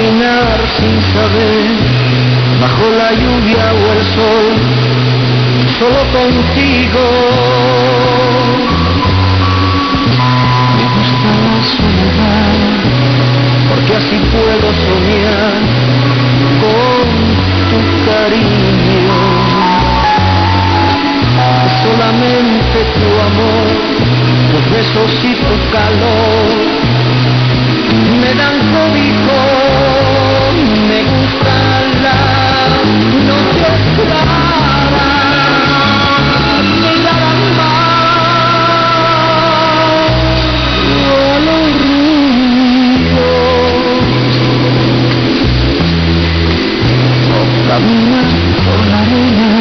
caminar sin saber, bajo la lluvia o el sol, solo contigo. Me gusta la soledad, porque así puedo soñar con tu cariño. Solamente tu amor, tus besos y tu calor me dan cobijo. Me gusta la noche clara, mirar al mar o a los ríos, o caminar por la arena,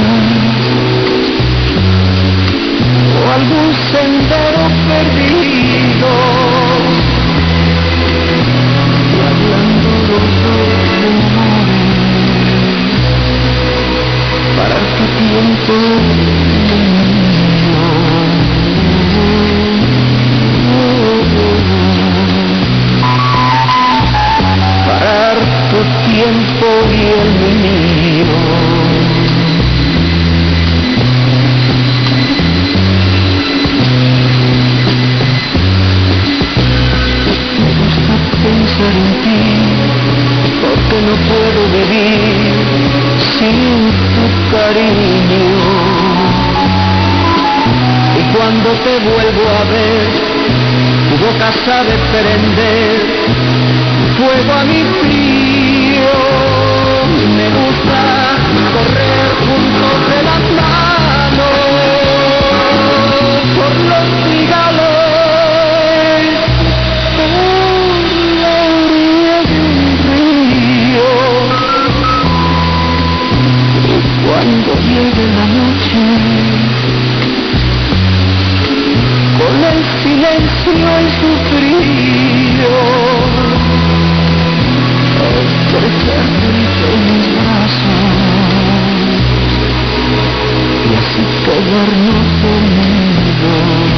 o algún sendero perdido, y hablando los dos de amores, parar tu tiempo parar tu tiempo y el mío. Pensar en ti, porque no puedo vivir sin tu cariño. Y cuando te vuelvo a ver, tu boca sabe prender fuego a mi frío. Me gusta correr juntos de las manos por los trigales, cuando llegue la noche, con el silencio y su frío, estrecharte entre mis brazos y así quedarnos dormidos.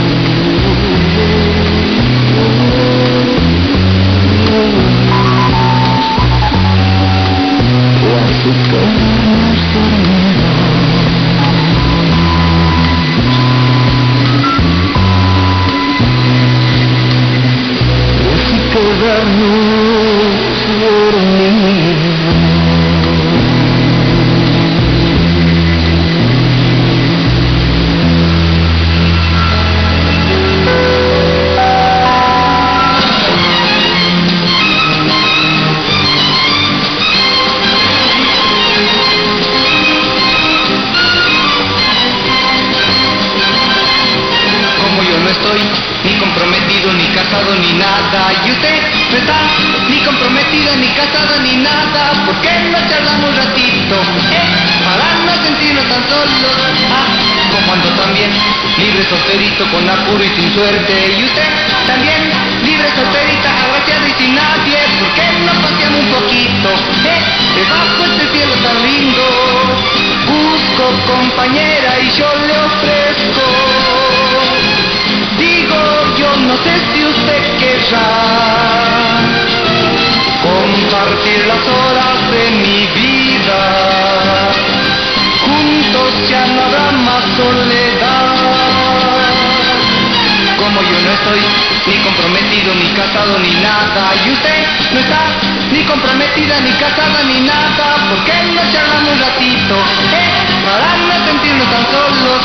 Y así quedarnos dormidos. Quedarnos dormidos. Como yo no estoy ni comprometido, ni casado, ni nada, y usted no está ni comprometida, ni casada, ni nada, ¿por qué no charlamos un ratito? Para no sentirnos tan solos, como ando también, libre, solterito, con apuro y sin suerte, y usted también, libre, solterita, agraciada y sin nadie, ¿por qué no paseamos un poquito? Debajo este cielo tan lindo, busco compañera y yo le ofrezco. Digo, yo no sé si usted querrá compartir las horas de mi vida. Juntos ya no habrá más soledad. Como yo no estoy ni comprometido, ni casado, ni nada, y usted no está ni comprometida, ni casada, ni nada, ¿por qué no charlamos un ratito? Para no sentirnos tan solos.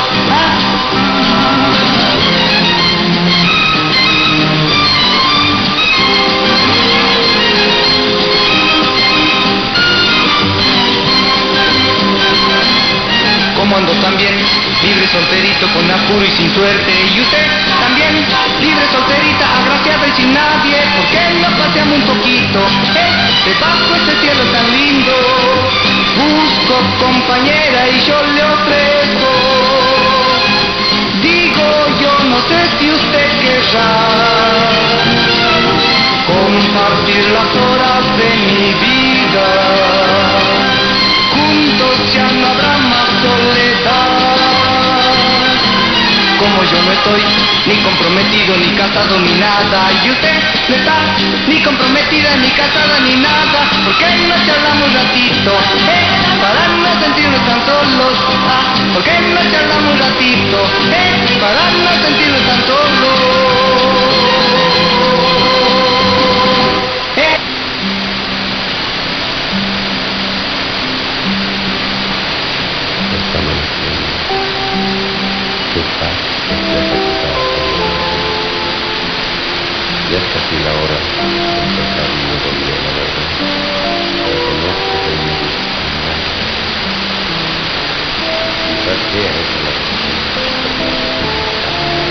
Como ando también, libre, solterito, con apuro y sin suerte, y usted también, libre, solterita, agraciada y sin nadie, ¿por qué no paseamos un poquito? Debajo este cielo tan lindo, busco compañera y yo le ofrezco. Digo, yo no sé si usted querrá compartir las horas de mi vida. Juntos ya no habrá más soledad. Como como yo no estoy ni comprometido, ni casado, ni nada. Y usted no está ni comprometida, ni casada, ni nada. ¿Por qué no charlamos un ratito? Para no sentirnos tan solos. ¿Por qué no charlamos un ratito? Para no sentirnos tan solos. Esta noche, tú estás desocupado conmigo. Ya es casi la hora de empezar un nuevo día, la verdad. Reconozco que no me gusta nada. Quizás sea esa la razón por la que tienes camino.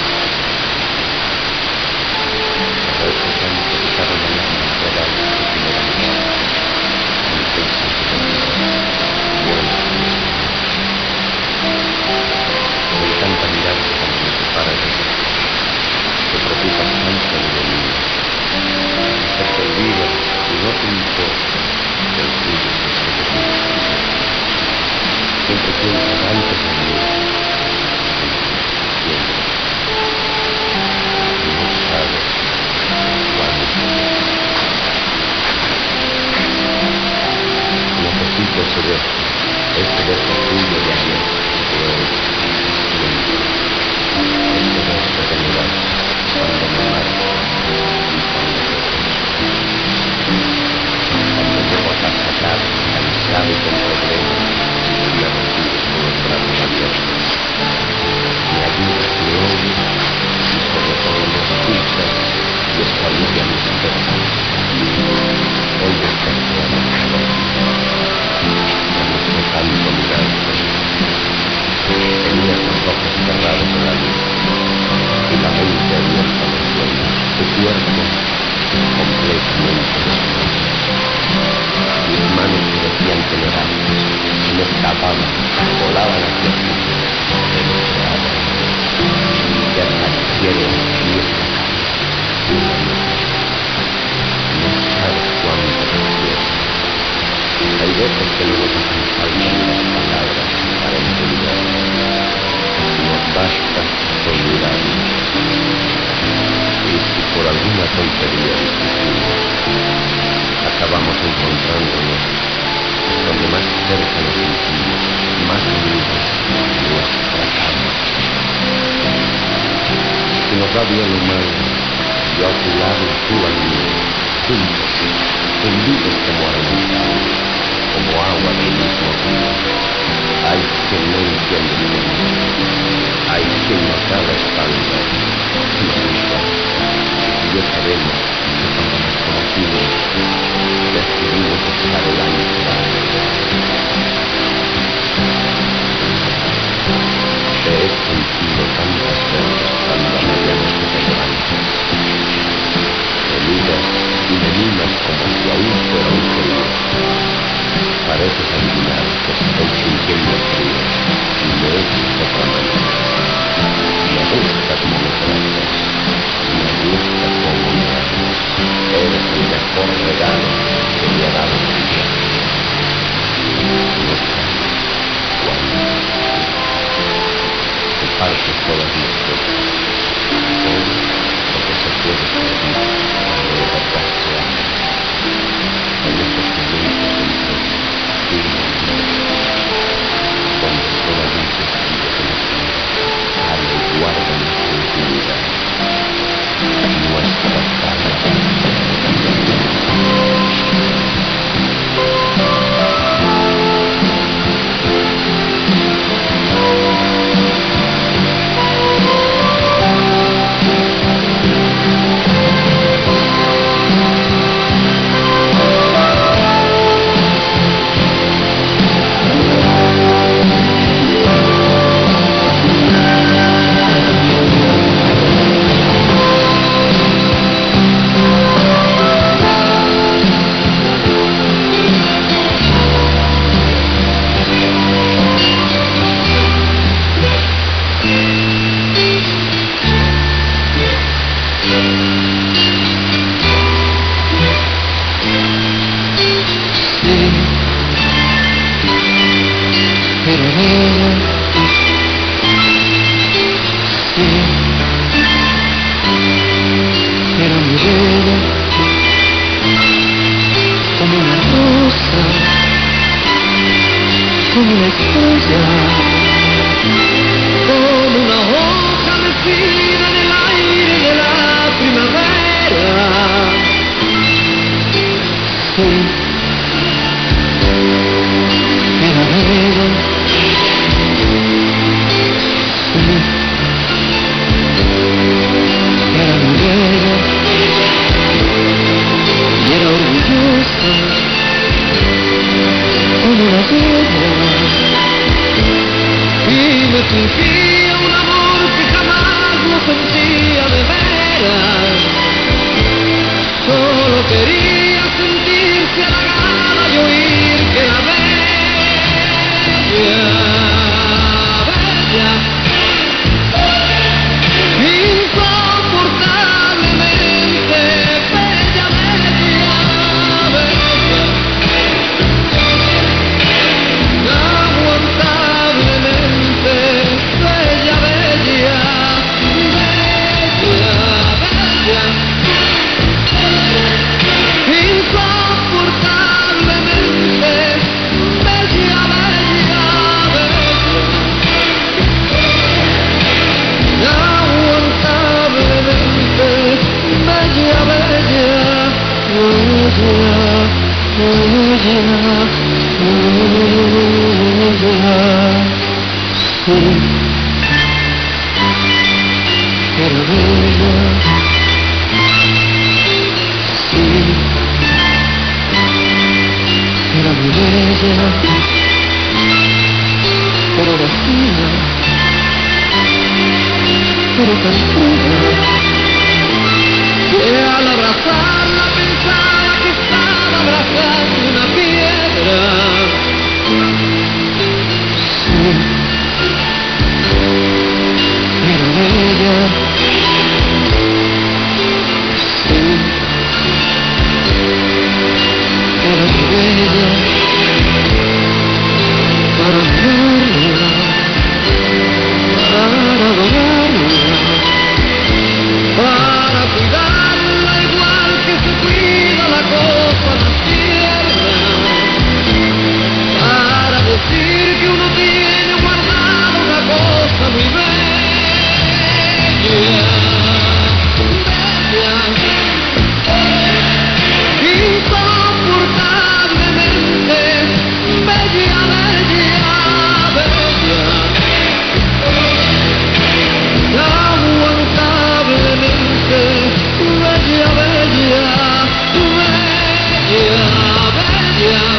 Saber que tanto que cada mañana fuera algo que tiene la mirada. Y pensar que conmigo, bueno, me encanta mirarte cuando me separas de ti. Te preocupas tanto de lo mío. Se te olvida y no te importa que el tuyo se esté conmigo. Siempre piensas antes de mí. Siempre. Y no sabes cuándo. Necesito ese beso tuyo de ayer, de hoy, siempre. Ese beso que me das cuando me marcho y cuando te pienso. Cuando llego a casa tarde, cansado y con problemas, y me recibes con los brazos abiertos. Me ayudas, me oyes y sobre todo me escuchas y eso alivia mis penas. Hoy desperté a la calor. Me gustó tanto mirarte. Tenías los ojos cerrados en la luz y la mente abierta a los sueños, tu cuerpo completamente desnudo. Mis manos parecían telarañas y me escapaban, volaban hacia ti, te deseaba, te acariciaron los pies de la cama, una noche. No sabes cuánto te quiero. Hay veces que no nos hacen falta ni las palabras para entender. Nos basta con mirarnos. Y si por alguna tontería discutimos, acabamos encontrándonos donde más cerca nos sentimos, más unidos en nuestra cama. Si nos va bien o mal, yo a tu lado y tú al mío, juntos, fundidos como arenazado, como agua del mismo río. Hay quien no entiende bien, hay quien nos da la espalda, nos juzga. Y yo sabemos que cuando nos conocimos, decidimos estar el año largo. Te he sentido tantas veces cuando a medianoche te levantas. Me miras y me mimas como si aún fuera un frío. Pareces adivinar que estoy sintiendo frío y me echas otra mano. Me gusta como me tratas, me gusta como me amas. Eres el mejor regalo que me ha dado el día. No sabes cuándo te partes todas mis cosas, todo lo que se puede sentir cuando de verdad se ama. En esos momentos de entrega, tú y yo, donde solo hay un testigo que nos mira, habla y guarda nuestra intimidad, nuestra cara. como una estrella, como una hoja mecida en el aire de la primavera. Sí, era bella, sí, era muy bella y era orgullosa como una bella, y me fingía un amor que jamás lo sentía de veras. Solo quería sentirse halagada y oír que la bella, insoportablemente bella, inaguantablemente bella, insoportablemente bella, inaguantablemente bella, era bella, sí, era muy bella, pero era fina, pero tan pura, que al abrazarla pensaba que estaba abrazando una piedra. Sí, era bella, sí, era muy bella, para amarla, para adorarla, para cuidarla igual que se cuida la cosa más tierna, para decir que uno tiene guardada una cosa muy bella, insoportablemente bella, inaguantablemente bella, bella.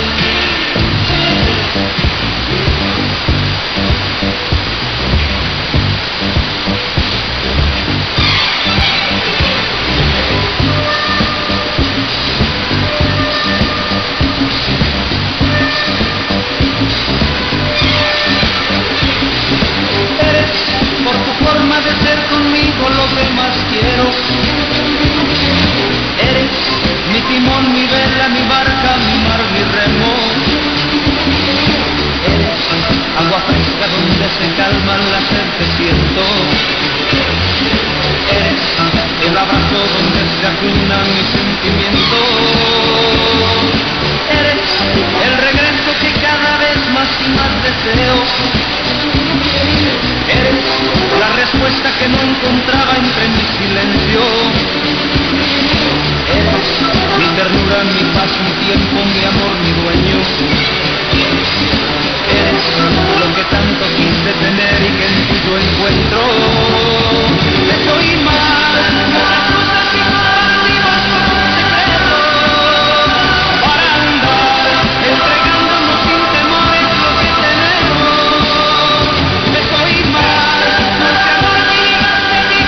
Eres, por tu forma de ser conmigo, lo que más quiero. Eres mi timón, mi vela, mi barca, mi mar, mi remo. Eres agua fresca donde se calman las sed que siento. Eres el abrazo donde se afinan mis sentimientos. Eres el regreso que cada vez más y más deseo. Eres la respuesta que no encontraba entre mi silencio. Eres mi ternura, mi paz, mi tiempo, mi amor, mi dueño. Eres lo que tanto quise tener y que en ti yo encuentro. Te soy más, no resulta que para ti basta un secreto. Para andar entregándonos sin temores lo que tenemos. Te soy más, no es que amor que llegaste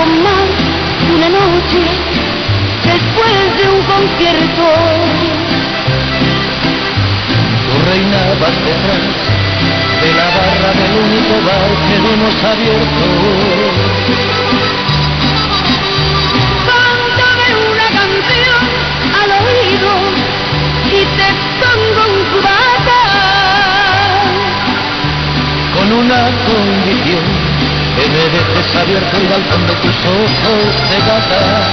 poco más de una noche después de un concierto. Tú reinabas detrás de la barra del único bar que vimos abierto. Cántame una canción al oído y te pongo un cubata. Con una condición, que me dejes abierto el balcón de tus ojos de gata.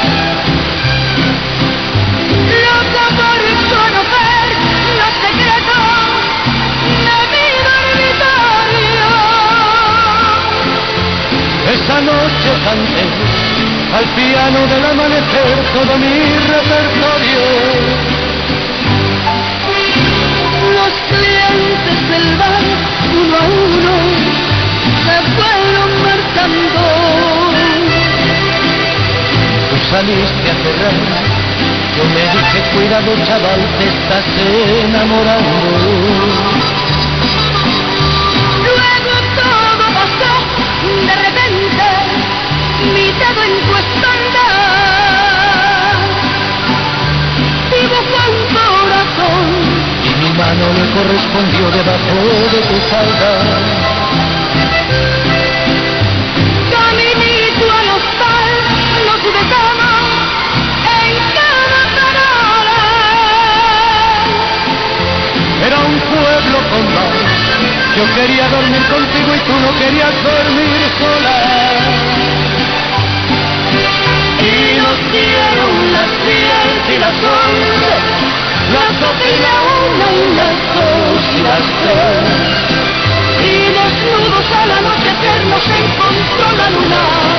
Loca por conocer los secretos de mi dormitorio. Esa noche canté al piano del amanecer todo mi repertorio. Los clientes del bar, uno a uno, se fueron marchando. Tú saliste a cerrar, yo me dije cuidado chaval, te estás enamorando. Luego todo pasó, de repente, mi dedo en tu espalda dibujó un corazón Y mi mano le correspondió debajo de tu falda. Caminito al hostal, nos besamos en cada parada. Era un pueblo con mar, yo quería dormir contigo y tú no querías dormir sola. Y nos dieron las 10 y las 11, las 12 y la 1 y las 2 y las 3. Y desnudos al anochecer nos encontró la luna.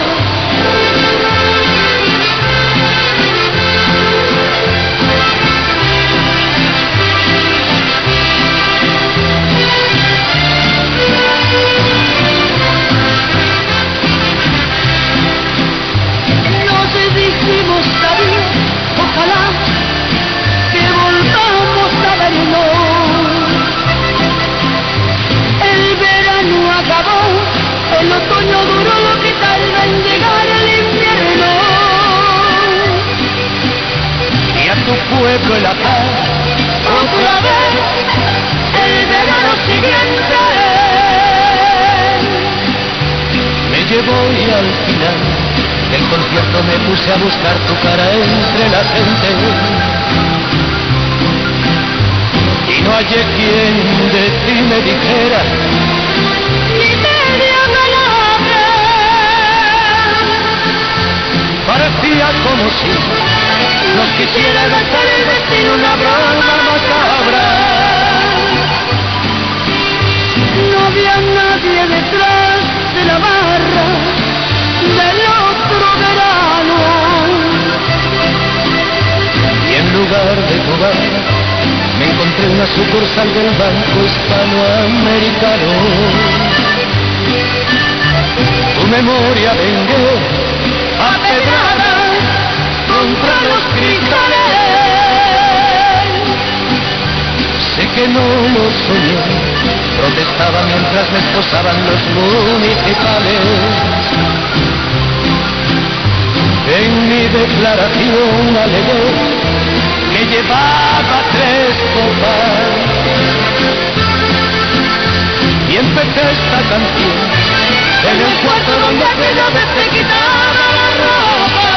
Nos dijimos adiós, ojalá que volvamos a vernos. El verano acabó, el otoño duró lo que tarda en llegar el invierno. Y a tu pueblo en la paz, Otra vez, el verano siguiente. me llevó y al final del concierto me puse a buscar tu cara entre la gente. Y no hallé quien de ti me dijera Ni media palabra. parecía como si nos quisiera gastar el destino una broma macabra. No había nadie detrás de la barra del otro verano. Y en lugar de tu bar me encontré una sucursal del Banco Hispanoamericano. Tu memoria vengué a pedradas contra los cristales. Sé que no lo soñé, protestaba mientras me esposaban los municipales. En mi declaración alegué que llevaba 3 copas y empecé esta canción en el cuarto donde aquella vez te quitaba la ropa.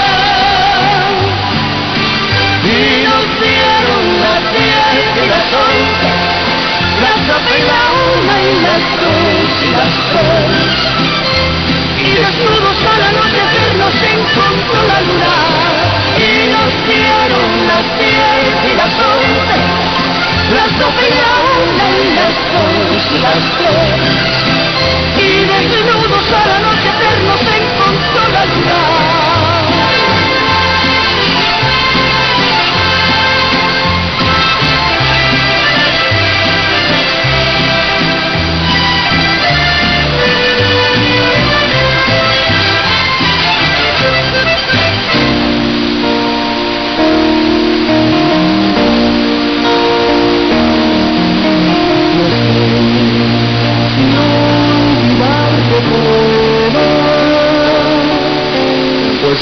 Y nos dieron las 10 y las 11, las 12 y la 1 y las 2 y las 3. Y desnudos al anochecer nos encontró la luna. Y nos dieron las 10 y las 11, las 12 y la 1 y las 2 y las 3. Y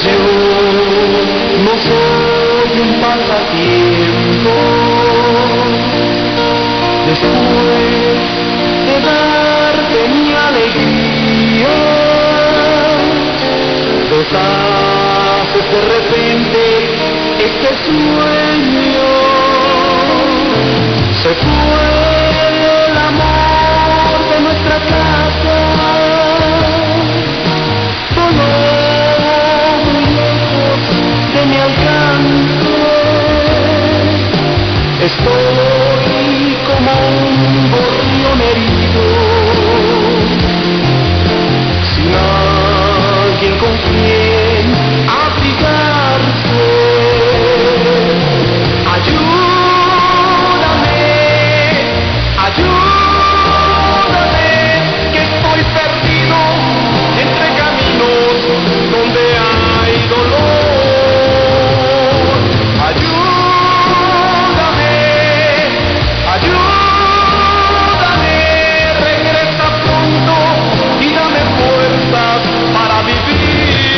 deseo, no soy un pasatiempo. Después de darte mi alegría, deshaces de repente este sueño. Se fue el amor de nuestra casa, voló muy lejos de mi alcance. Estoy como un gorrión herido, sin alguien con quien abrigarse. Ayúdame, ayúdame, que estoy perdido entre caminos donde hay dolor. Ayúdame, ayúdame, regresa pronto y dame fuerzas para vivir.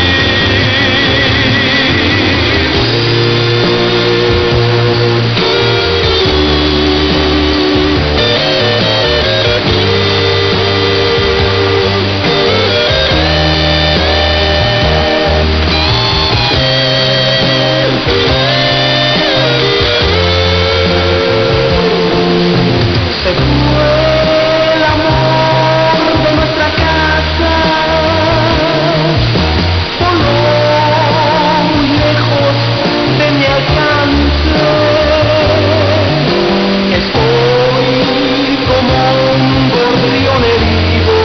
Se fue el amor de nuestra casa, voló muy lejos de mi alcance. Estoy como un gorrión herido,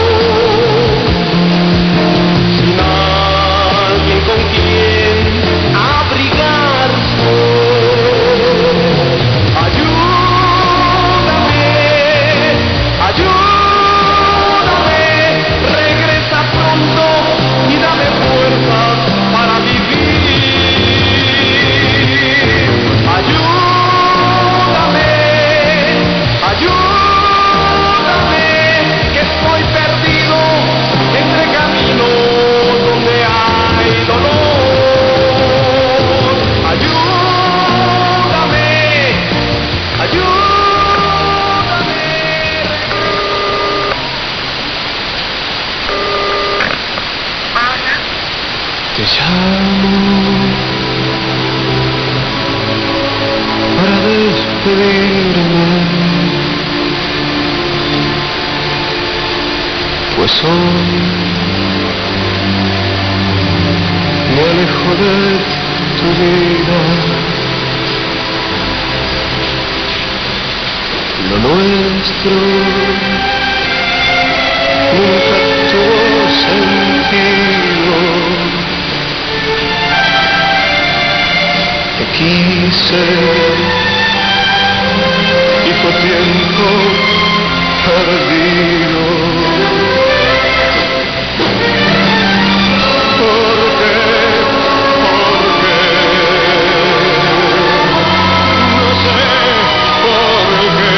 sin alguien con quien abrigarse. Ayúdame, regresa pronto y dame fuerzas para vivir. Ayúdame, ayúdame, que estoy perdido entre caminos donde hay dolor. Ayúdame, ayúdame. Te llamo para despedirme, pues hoy me alejo de tu vida. Lo nuestro nunca tuvo sentido. Te quise y fue tiempo perdido. ¿Por qué? ¿Por qué? No sé por qué.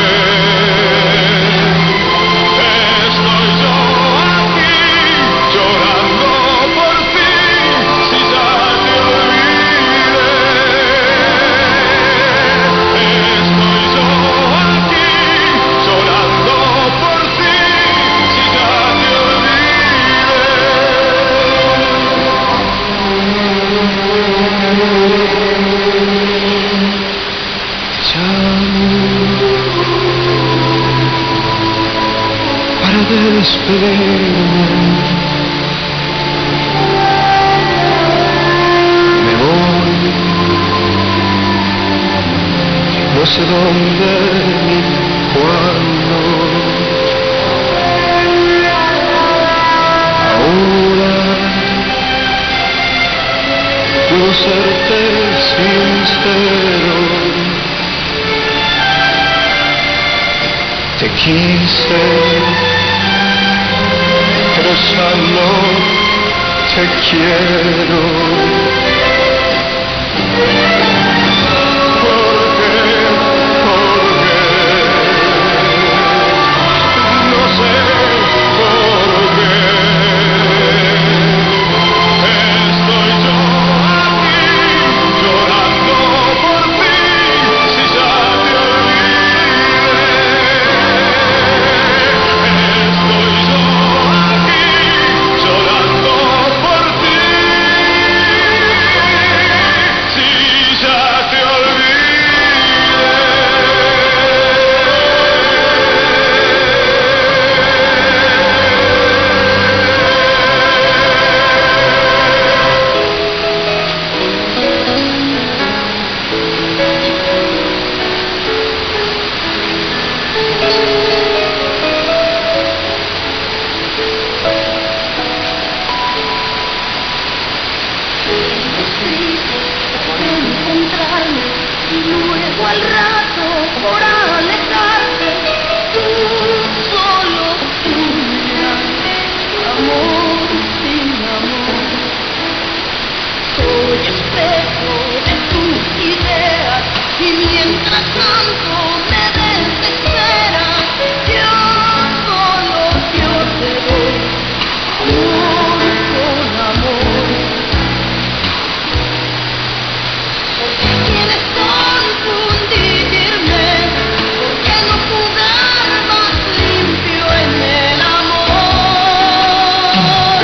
Estoy yo aquí llorando por ti, si ya te olvidé. Estoy yo aquí llorando por ti, si ya te olvidé. Te llamo para despedirme. Me voy, no sé dónde ni cuándo. Ahora puedo serte sincero. Te quise, pero ya no te quiero. ¿Por qué? ¿Por qué? No sé por qué. Estoy yo y luego al rato por alejarte, tú solo tú me das amor sin amor. Soy espejo de tus ideas y mientras tanto me desesperas, yo te doy amor con amor. ¿Por qué quieres confundirme? ¿Por qué no jugar más limpio en el amor?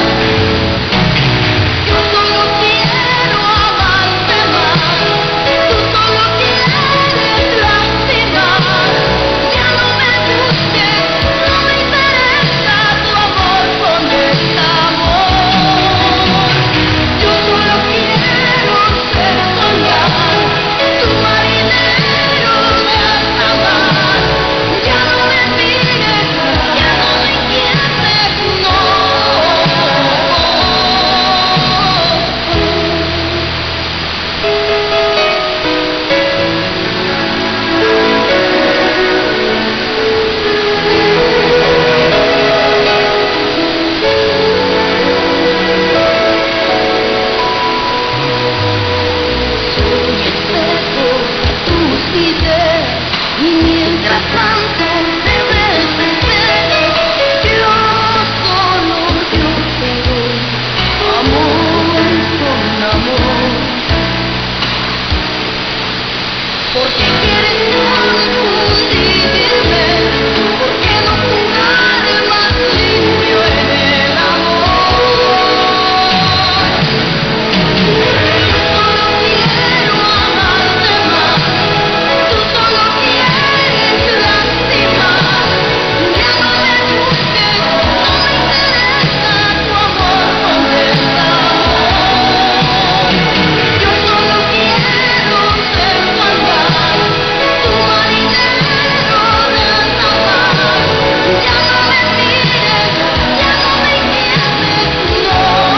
Yo solo quiero amarte más, tú solo quieres lastimar. Ya no me busques, no me interesa tu amor con desamor. Yo solo quiero ser soñar, tu marinero de alta mar. Ya no me mires, ya no me inquietes, no. Soy espejo de tus ideas y mientras tanto te desesperas, yo te doy amor con amor. ¿Por qué quieres confundirme? ¿Por qué no jugar más limpio en el amor? Yo solo quiero amarte más, tú solo quieres lastimar. Ya no me busques, no me interesa tu amor con desamor. Yo solo quiero ser soñar, tu marinero de alta mar. Ya no me mires, ya no me inquietes, no.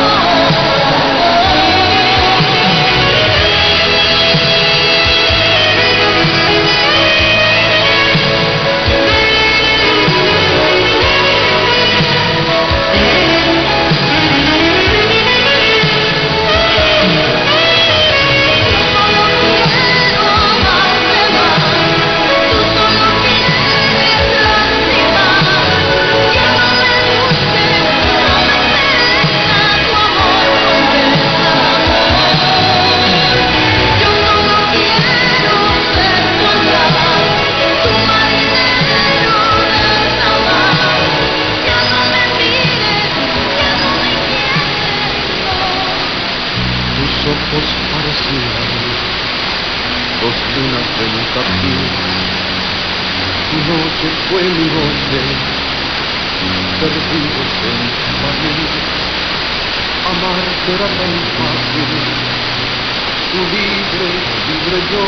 Tus ojos parecían dos lunas de nunca piel. Tu noche fue mi noche, perdidos en París. Amarte era tan fácil, tu libre yo.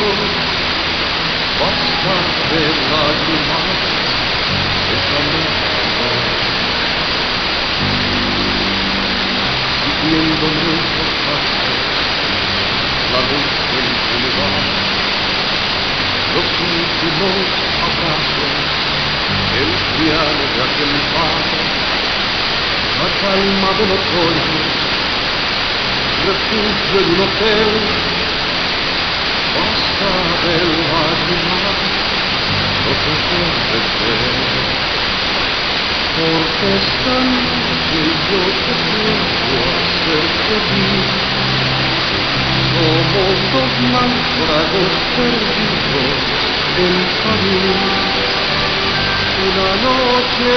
Basta de lágrimas, déjame amor. Siguiendo nuestros pasos, la luz del boulevard, los últimos abrazos, el piano de aquel bar, la calma del otoño, refugio de un hotel. Basta de lágrimas, no te puedes ver, porque esta noche yo te quiero hacer feliz. Somos dos náufragos perdidos en París, una noche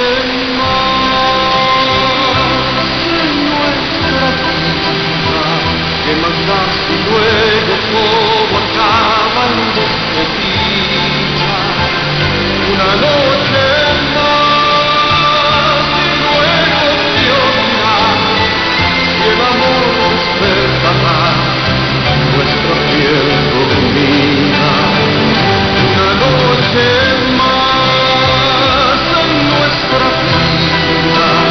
más en nuestra vida, que más da si luego todo acaba en despedida. Una noche más y luego se olvidará, y el amor despertará nuestra piel dormida. Una noche más en nuestra vida,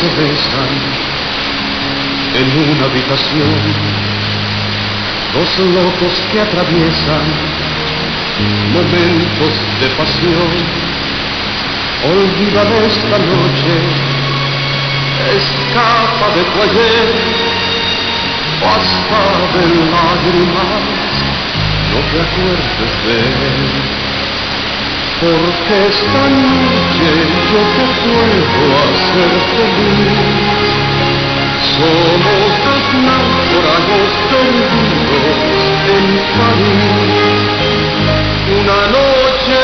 se besan en una habitación, dos locos que atraviesan momentos de pasión. Olvida de esta noche, escapa de tu ayer, basta de lágrimas, no te acuerdes de él, porque esta noche yo te puedo hacer feliz. Somos dos náufragos perdidos en París, una noche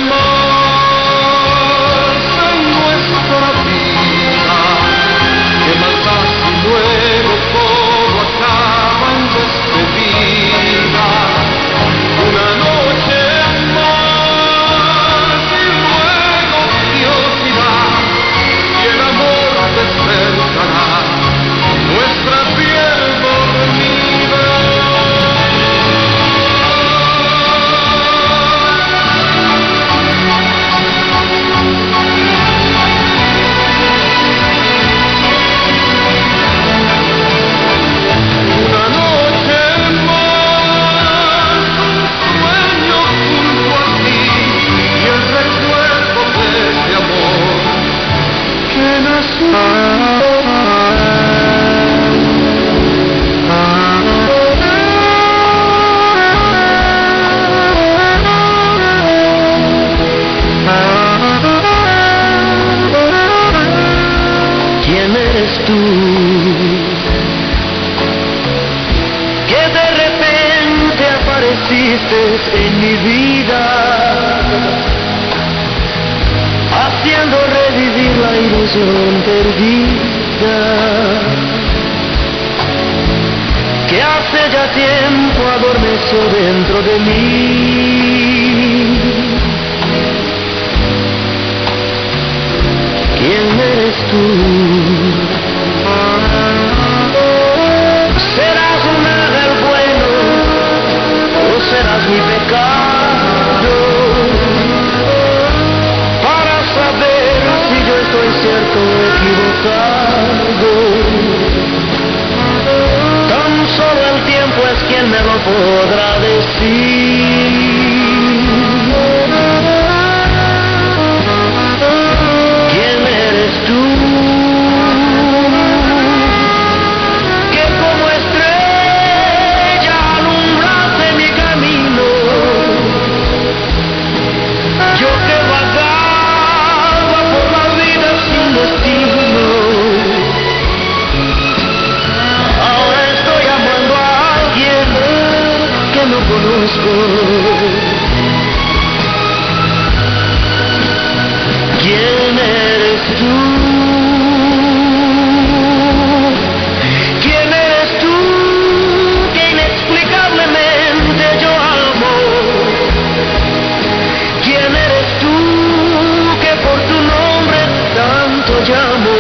más en nuestra vida. ¿Qué más da si luego todo acaba en despedida? Una noche más y luego Dios irá y el amor despertará nuestra piel dormida. Una noche más, un sueño junto a ti y el recuerdo de ese amor que ¿Quién eres tú? Que de repente apareciste en mi vida, haciendo revivir la ilusión perdida, que hace ya tiempo adormeció dentro de mí. ¿Quién eres tú? ¿Serás un ángel bueno o serás mi pecado? Para saber si yo estoy cierto o equivocado, tan solo el tiempo es quien me lo podrá decir. ¿Quién eres tú? Que como estrella alumbraste mi camino, yo que vagaba por la vida sin destino. Ahora estoy amando a alguien que no conozco. ¿Quién eres tú? ¿Quién eres tú que inexplicablemente yo amo? ¿Quién eres tú que por tu nombre tanto llamo?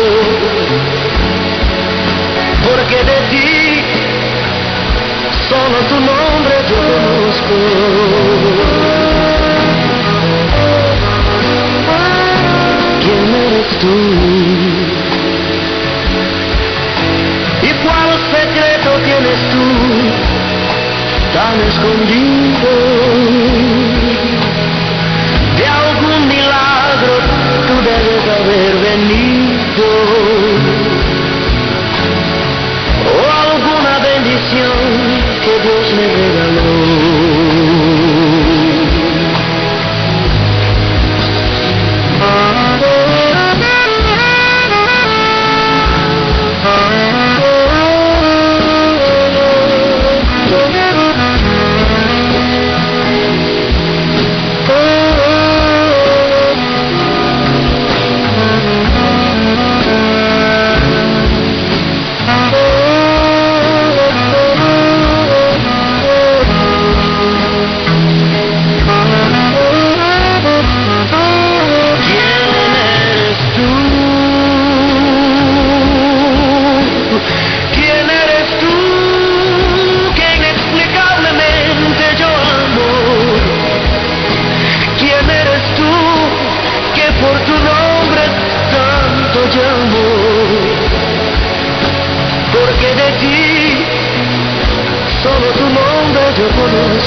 Porque de ti solo tu nombre yo conozco. ¿Quién eres tú? ¿Y cuál secreto tienes tú tan escondido? De algún milagro tú debes haber venido, o alguna bendición que Dios me regaló.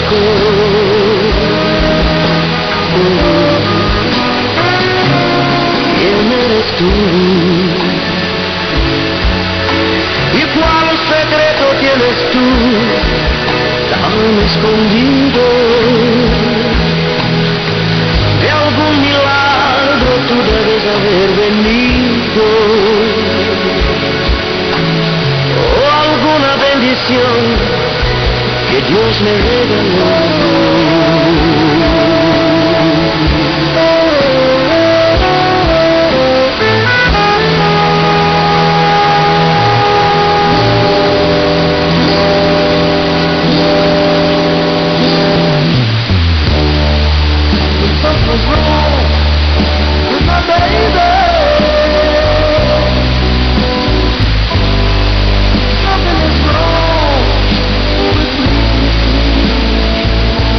¿Quién eres tú? ¿Y cuál secreto tienes tú tan escondido? De algún milagro tú debes haber venido, o alguna bendición que Dios me regaló. Something's wrong with my baby. Something is wrong with me.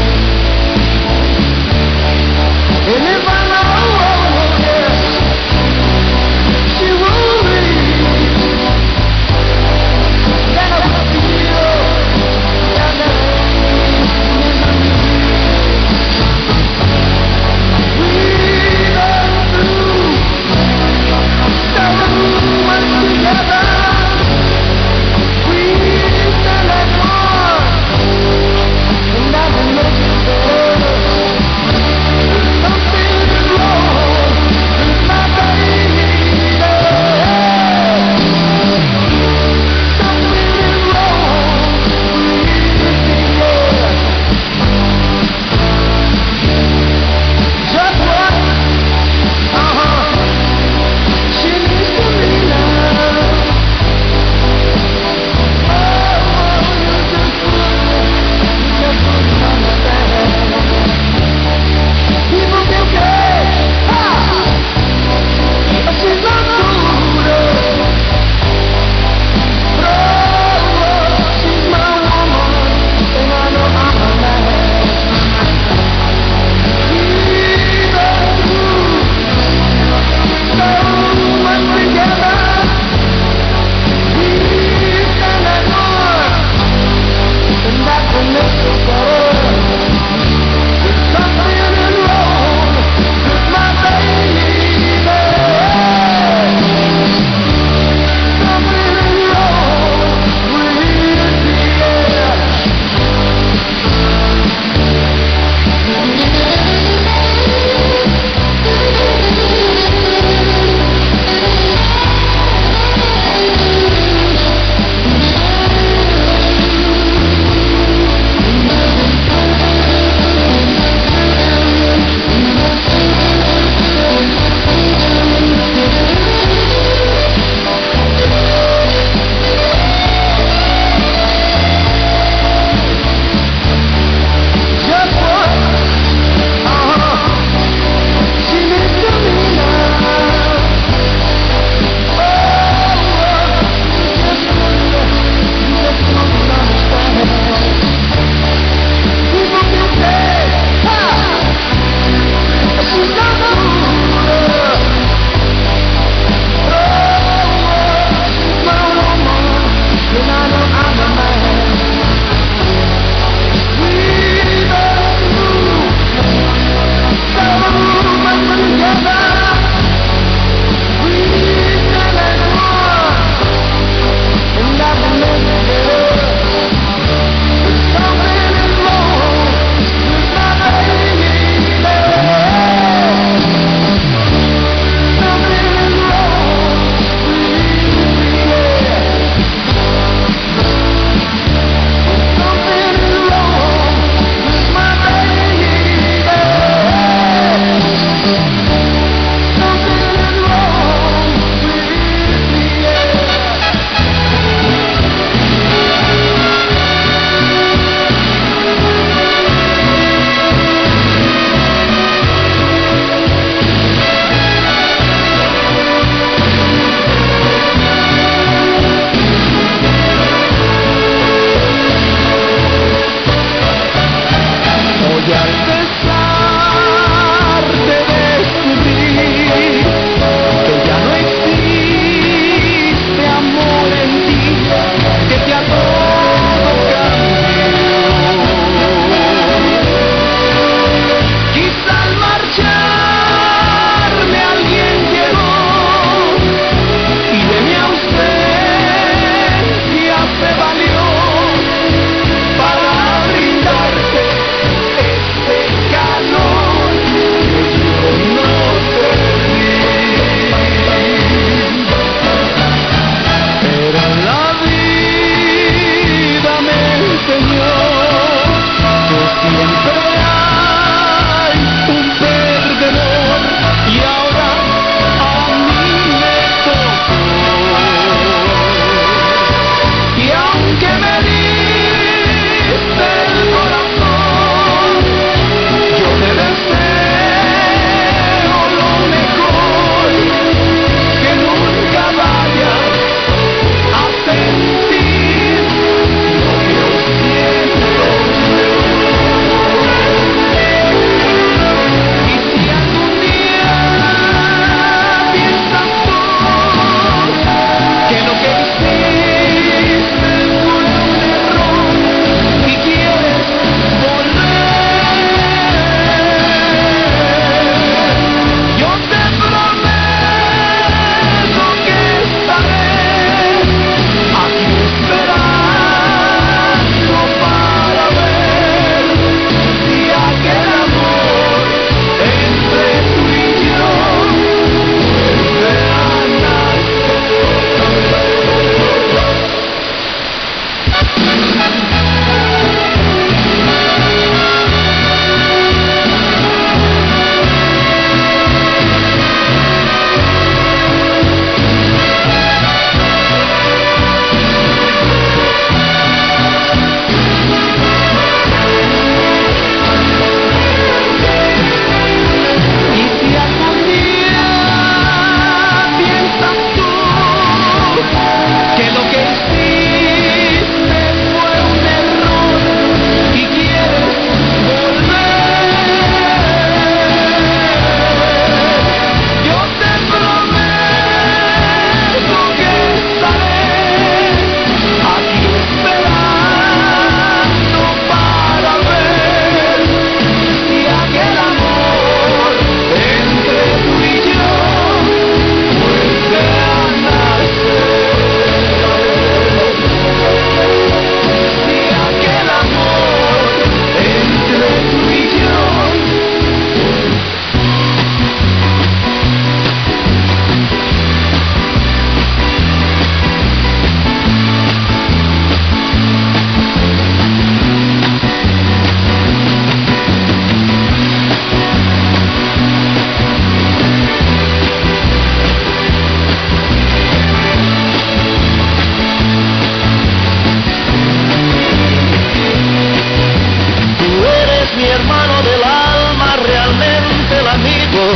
amigo,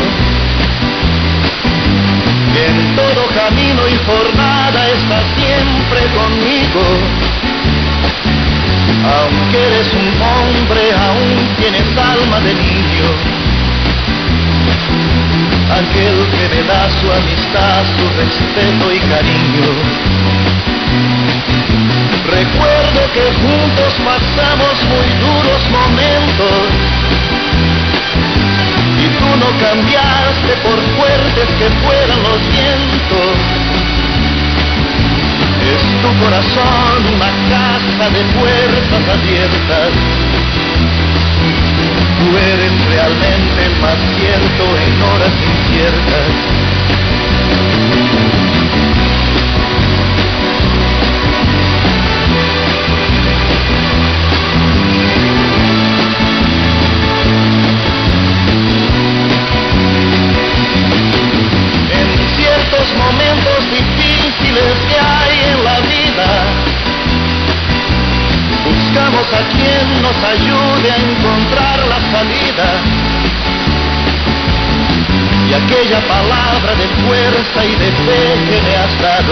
que en todo camino y jornada estás siempre conmigo. Aunque eres un hombre, aún tienes alma de niño, aquel que me da su amistad, su respeto y cariño. Recuerdo que juntos pasamos muy duros momentos y tú no cambiaste por fuertes que fueran los vientos. Es tu corazón una casa de puertas abiertas. Tú eres realmente el más cierto en horas inciertas. En ciertos momentos difíciles que hay en la vida, buscamos a quien nos ayude a encontrar la salida. Y aquella palabra de fuerza y de fe que me has dado,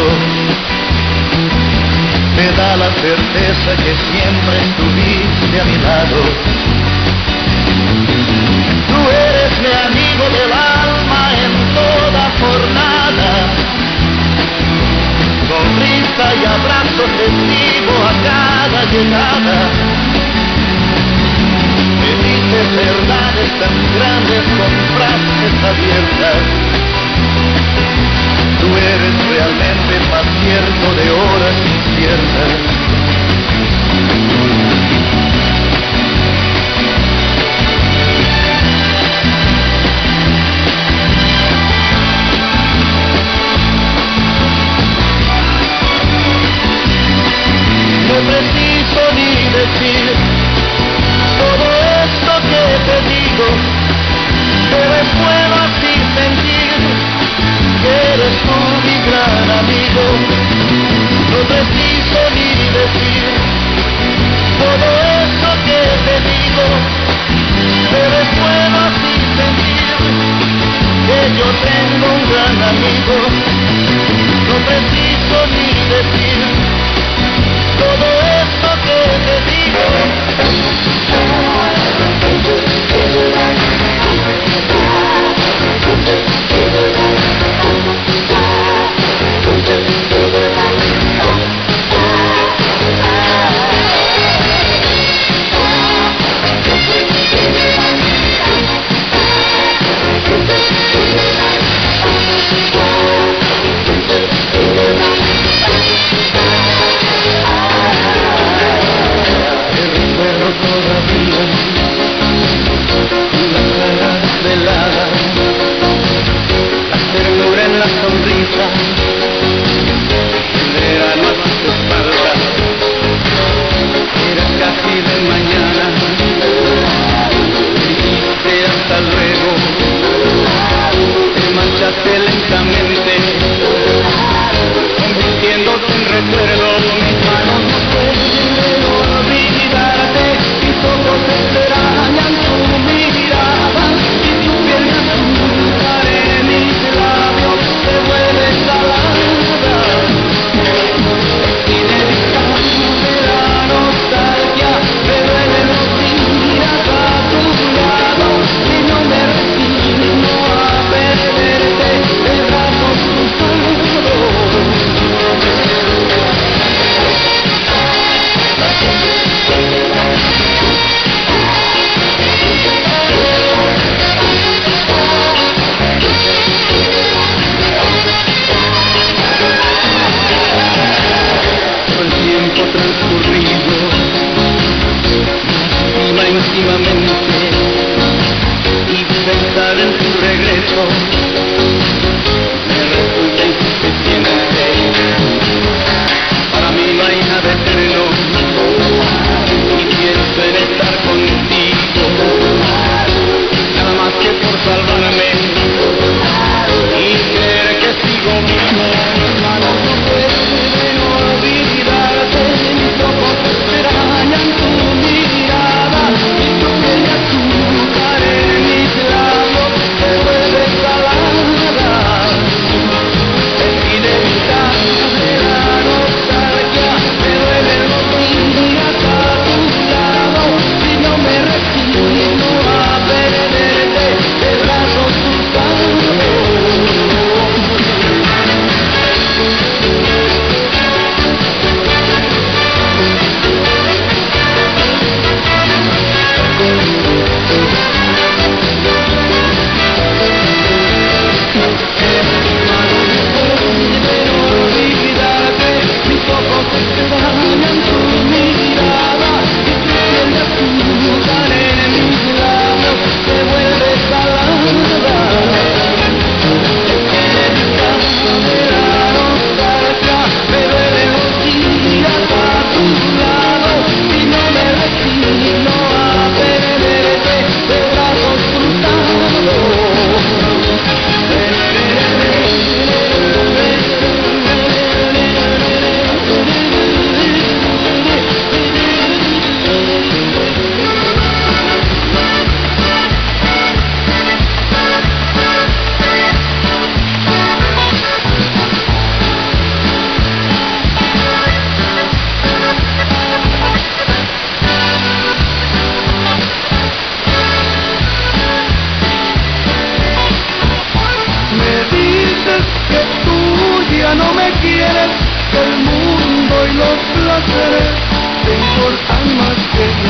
me da la certeza que siempre estuviste a mi lado. Tú eres mi amigo del alma en toda jornada, sonrisa y abrazo testigo a cada llegada. Me dices verdades tan grandes con frases abiertas. Tú eres realmente el más cierto de horas inciertas. No preciso ni decir todo esto que te digo, pero es bueno así sentir que eres tú mi gran amigo. No preciso ni decir todo esto que te digo, pero es bueno así sentir que yo tengo un gran amigo. No preciso ni decir todo esto que te digo. Recuerdo toda los placeres te importan más que yo.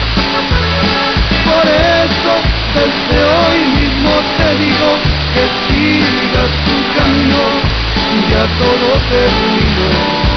Por eso desde hoy mismo te digo que sigas tu camino, ya todo terminó.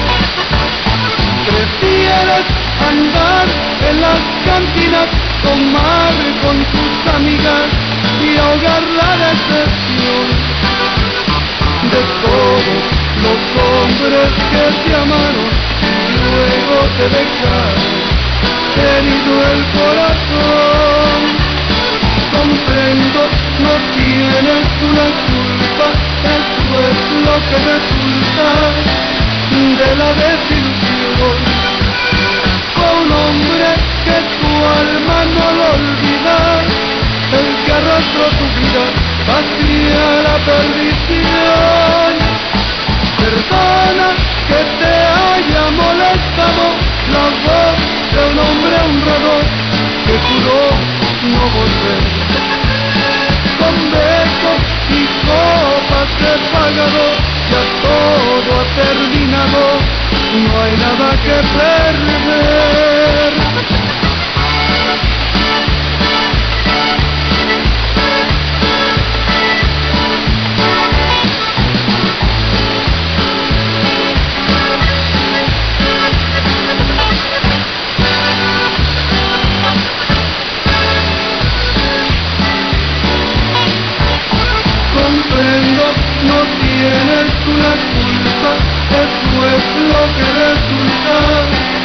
Prefieres andar en las cantinas, tomar con tus amigas y ahogar la decepción de todos los hombres que te amaron y luego te dejaron herido el corazón. Comprendo, no tienes tú la culpa, eso es lo que resulta de la desilusión. Fue un hombre que tu alma no lo olvida, el que arrastró tu vida hacia la perdición. Perdona que te haya molestado la voz de un hombre honrado que juró no volver. Con besos y copas he pagado, ya todo ha terminado, no hay nada que perder. Comprendo, no tienes tú la culpa, eso es lo que resulta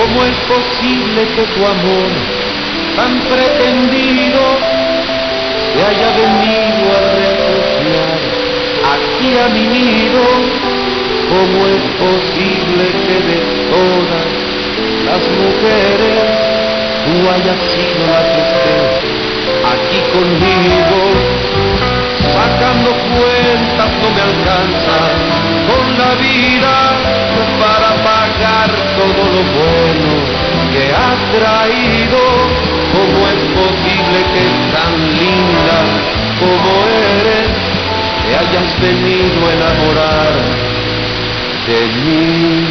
¿Cómo es posible que tu amor tan pretendido se haya venido a refugiar aquí a mi nido? ¿Cómo es posible que de todas las mujeres tú hayas sido la que esté aquí conmigo? Sacando cuentas no me alcanza con la vida para pagar todo lo bueno que has traído. ¿Cómo es posible que tan linda como eres te hayas venido a enamorar de mí?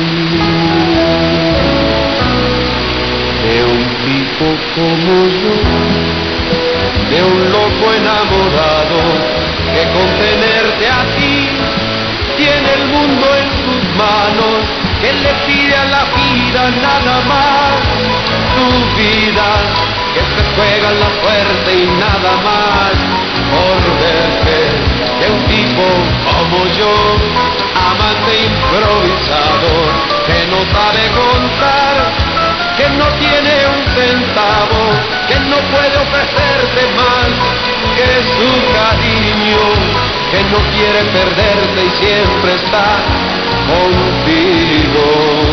De un tipo como yo, de un loco enamorado que con tenerte a ti tiene el mundo en sus manos, que le pide a la vida nada más su vida, que se juega la suerte y nada más por verte. De un tipo como yo, amante improvisado, que no sabe contar, que no tiene un centavo, que no puede ofrecerte más que su cariño, que no quiere perderte y siempre está contigo.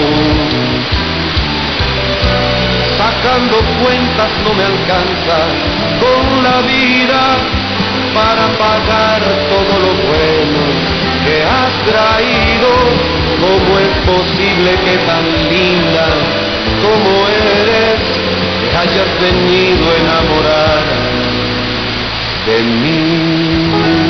Sacando cuentas no me alcanza con la vida para pagar todo lo bueno que has traído. ¿Cómo es posible que tan linda como eres te hayas venido a enamorar de mí?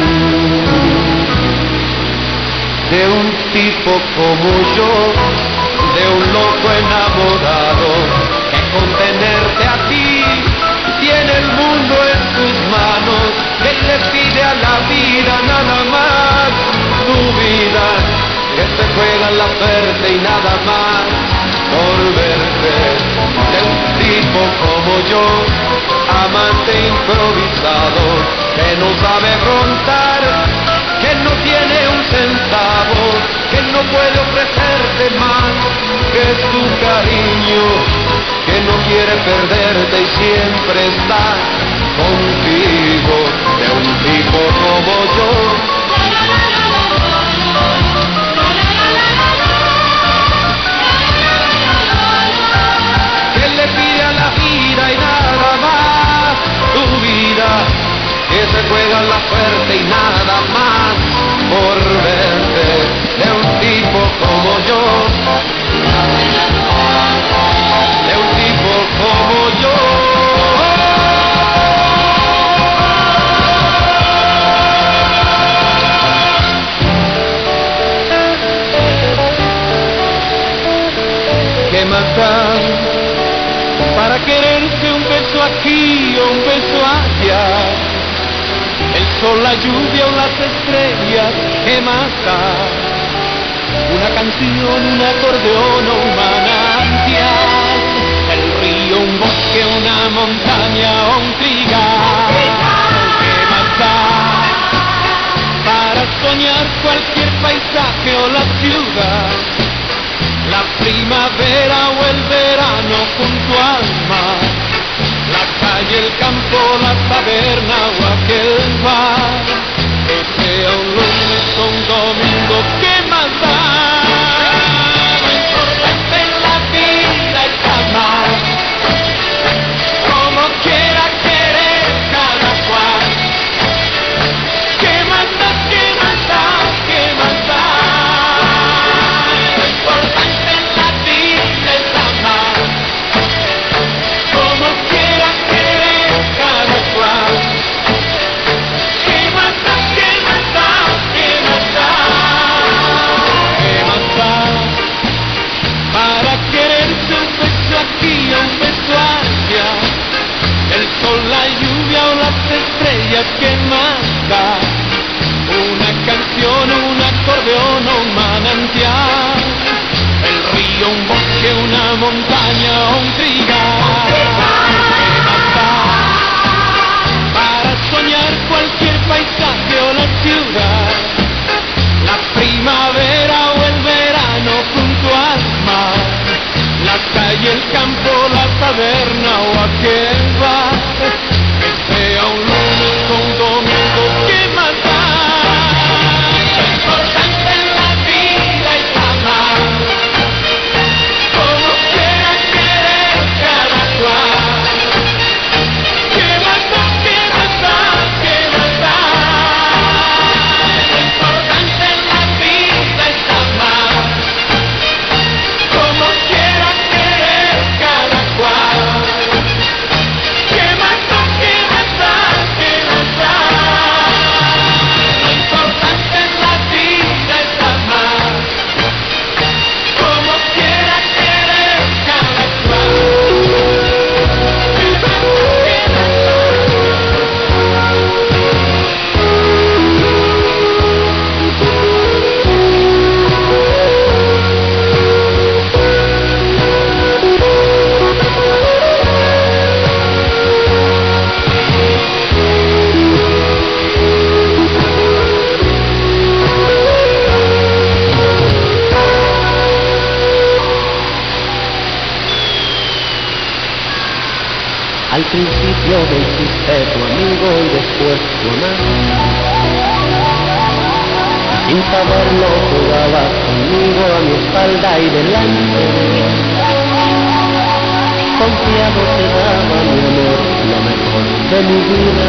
De un tipo como yo, de un loco enamorado, que con tenerte a ti tiene el mundo en sus manos, que le pide a la vida nada más su vida, que se juega la suerte y nada más por verte. De un tipo como yo, amante improvisado, que no sabe afrontar, que no tiene un centavo, que no puede ofrecerte más que su cariño, que no quiere perderte y siempre está contigo. De un tipo como yo, que le pide a la vida y nada más tu vida, que se juega la suerte y nada más por verte. De un tipo como yo, de un tipo como yo. ¿Qué más da para quererte? Un beso aquí o un beso allá, el sol, la lluvia o las estrellas, ¿qué más da? Una canción, un acordeón o un manantial, el río, un bosque, una montaña o un trigal. ¿Qué más da para soñar cualquier paisaje o la ciudad? La primavera o el verano junto al mar, la calle, el campo, la taberna o aquel bar. Que sea un lunes o un domingo, ¿qué más da? Lo importante en la vida es amar, como quiera querer cada cual. ¿Qué más da? ¿Qué más da? ¿Qué más da? Lo importante en la vida es amar, como quiera querer cada cual. ¿Qué más da? ¿Qué más da? ¿Qué más da? ¿Qué más da para quererte? Un beso aquí o un beso allá, el sol, la lluvia o las estrellas, ¿qué más da? Una canción, un acordeón o un manantial, el río, un bosque, una montaña o un trigal. ¿Qué más da para soñar cualquier paisaje o la ciudad? La primavera o el verano junto al mar, la calle, el fuiste tu amigo y después tu amante. Sin saberlo jugabas conmigo a mi espalda y delante. Confiado te daba mi amor, lo mejor de mi vida.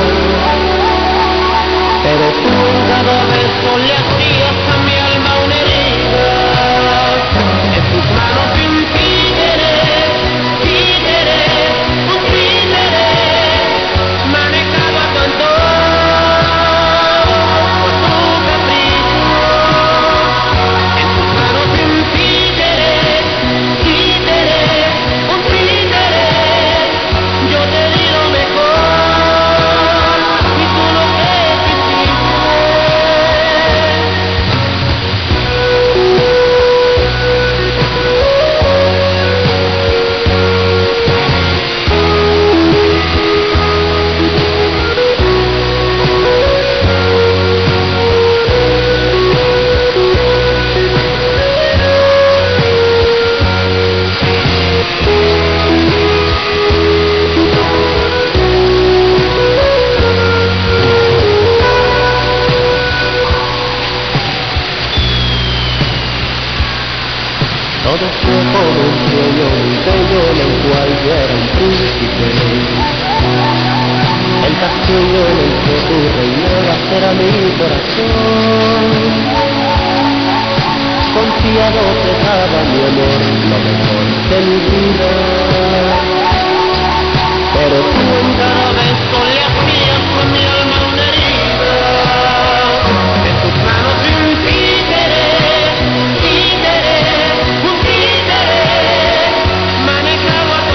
Pero tú cada beso le hacías a mi alma una herida. En tus manos vi un títere, títere, un títere, manejado a tu antojo, por tu capricho. En tus manos vi un títere, títere, un títere, yo te di lo mejor y tú lo que quisiste. Todo fue como un sueño muy bello en el cual yo era un príncipe. El castillo en el que tú reinabas era mi corazón. Confiado te daba mi amor, lo mejor de mi vida. Pero tú en cada beso le hacías con mi alma una herida. En tus manos vi un títere, títere, un títere, manejado a tu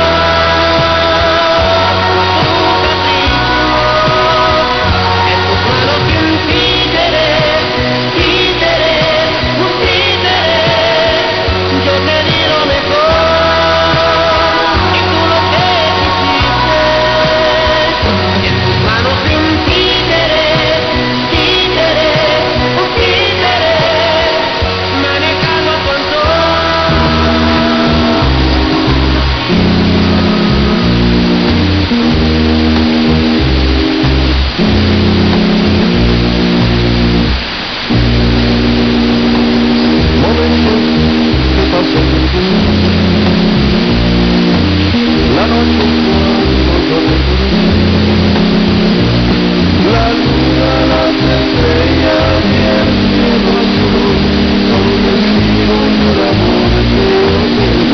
antojo, a tu capricho. En tus manos vi un títere, títere, un títere, yo te di lo mejor y tú lo que quisiste. En tus manos vi un títere, títere, un títere, manejado a tu antojo. Momentos que pasé contigo, la noche cuando yo te tuve, la luna, las estrellas y el cielo azul son testigos del amor que yo te di.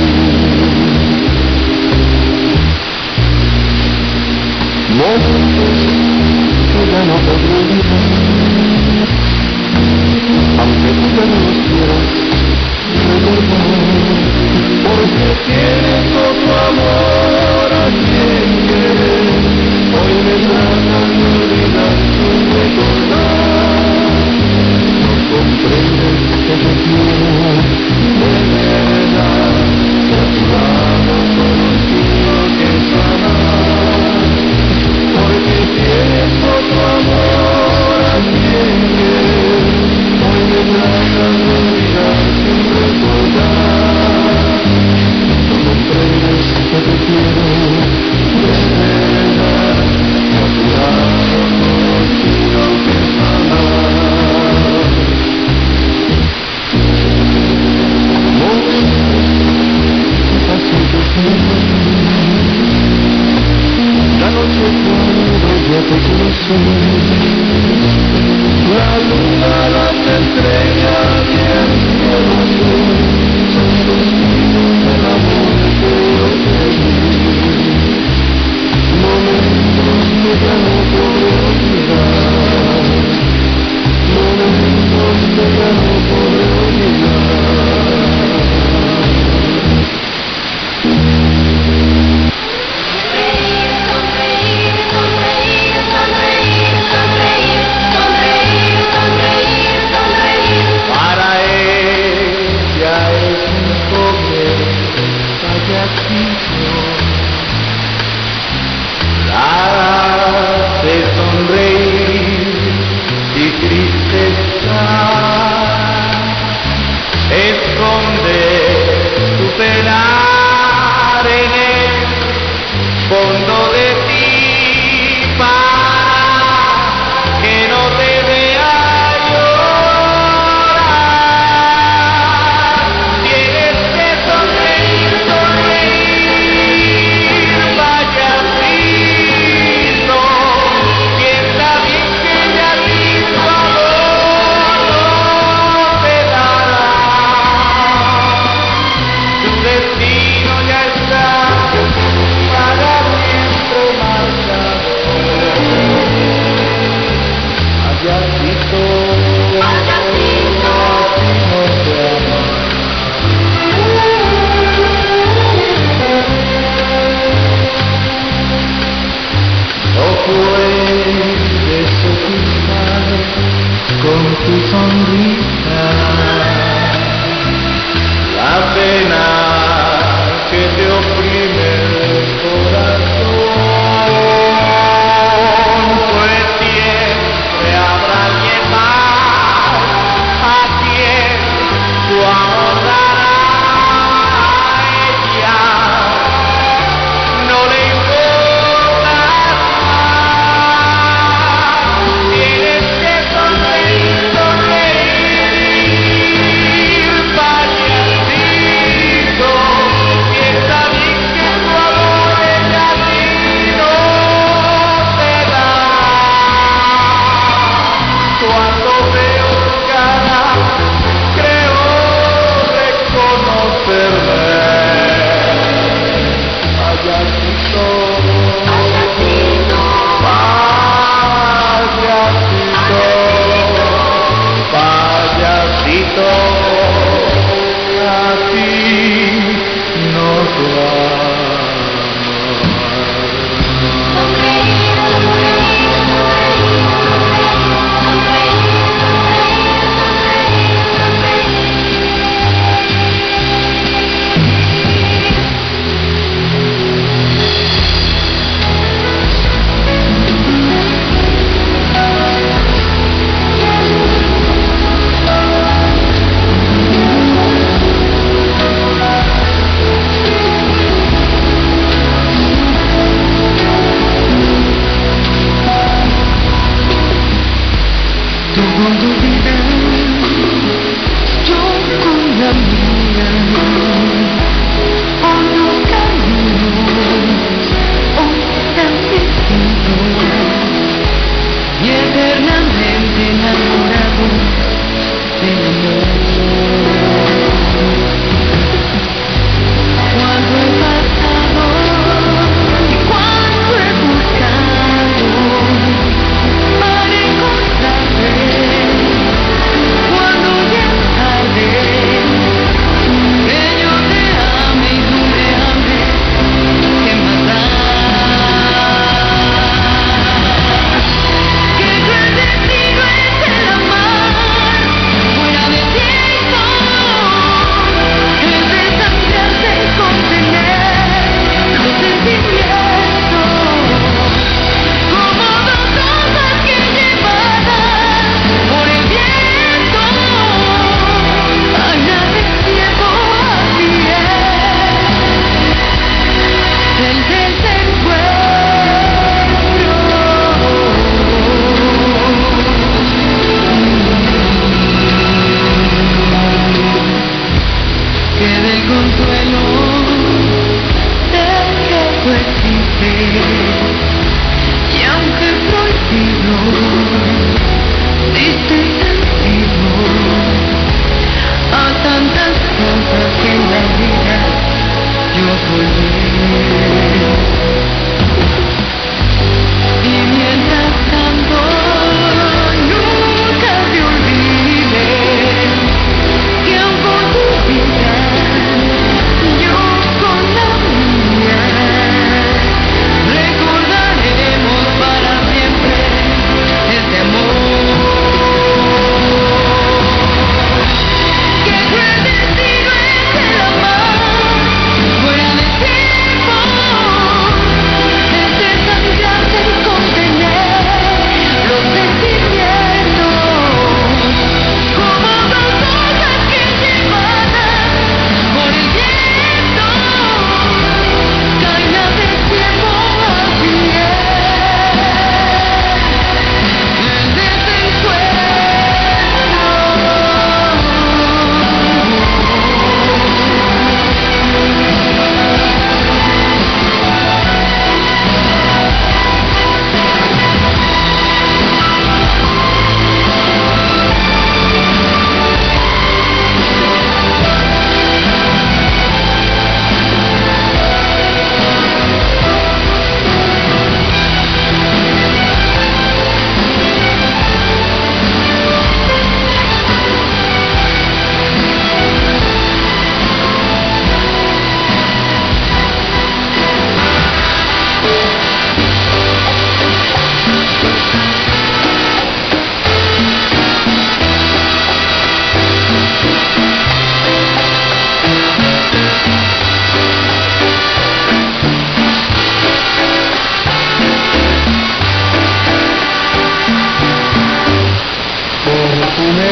Momentos que ya no podré olvidar, aunque tú ya no los quieras recordar, porque tienes otro amor a quien quieres. Hoy me tratan de olvidar sin recordar. No comprendes que te quiero de verdad, que a tu lado solo quiero que sanar. Porque tienes otro amor a quien quieres. Hoy me tratan de olvidar sin recordar. No comprendes que te quiero de verdad, que a tu lado solo quiero que sanar. Momentos así que la noche cuando yo te conocí, la luna, las estrellas y el cielo azul son testigos del amor que yo te di. Momentos que ya no podré olvidar, momentos que ya no podré olvidar. Para ella puedes ocultar con tu sonrisa la pena que te oprime el corazón, pues siempre habrá alguien más a quien tu amor dará. Ella no le importa más, tienes que sonreír, sonreír.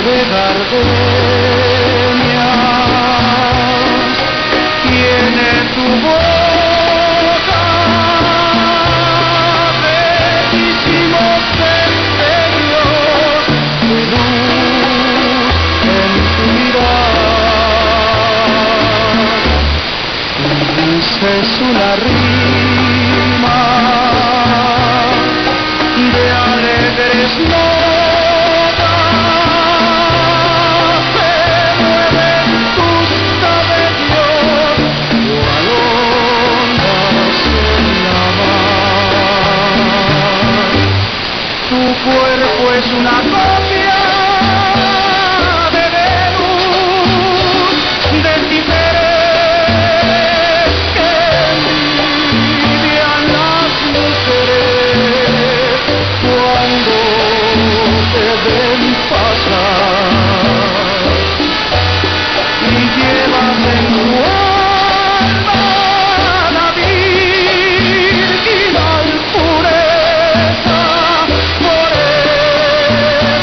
de gardenia, tiene tu boca, bellísimos destellos de luz en tu mirar. Es una rima de alegres notas, se mueven tus cabellos cual ondas en la mar. Tu cuerpo es una copia de Venus, de títeres que envidian las mujeres cuando te ven pasar, y llevas en tu alma la virginal pureza. Por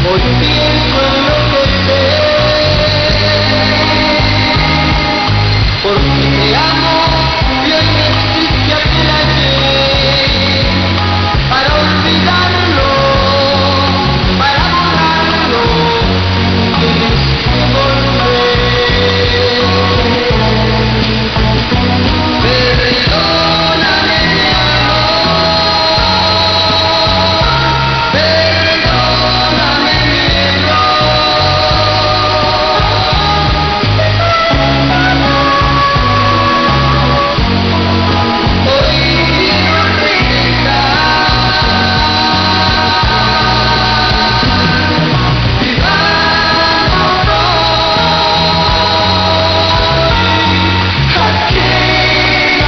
Hoy pienso en lo que sé, porque te amo y hoy me existe aquel ayer. Para olvidarlo, para borrarlo, tienes que volver. Perdóname mi amor, perdóname mi error. Hoy quiero regresar. Vivamos hoy aquel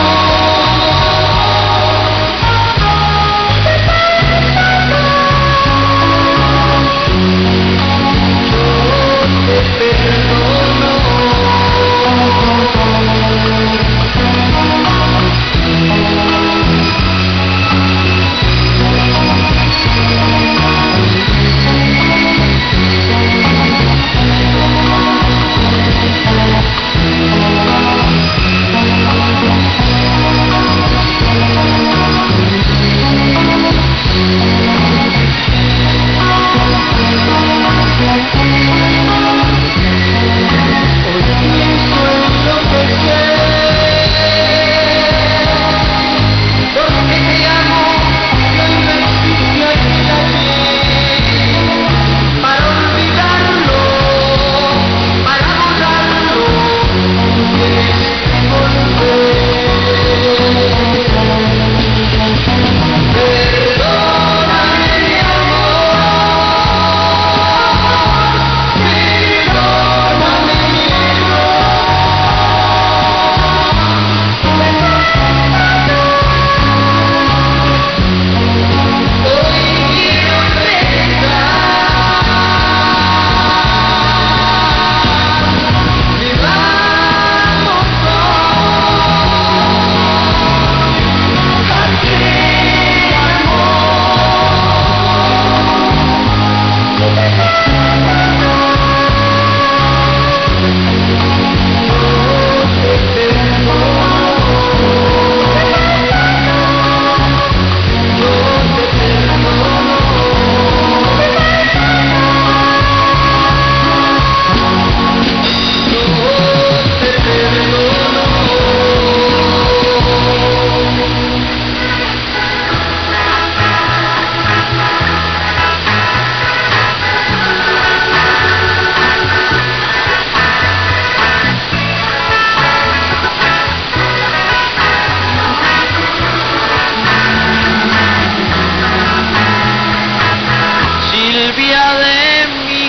Silvia de mi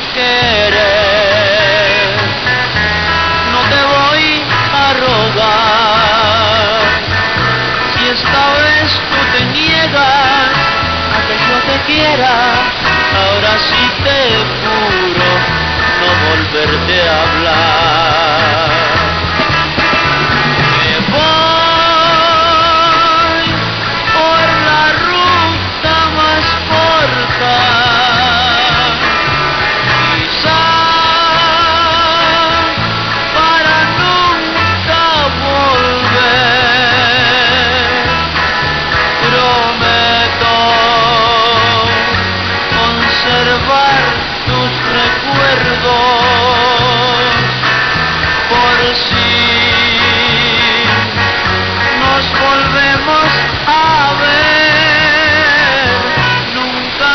querer, no te voy a rogar. Si esta vez tú te niegas a que yo te quiera, ahora sí te juro no volverte a hablar. Me voy por la ruta más corta, para nunca volver. Prometo conservar tus recuerdos por si nos volvemos a ver. Nunca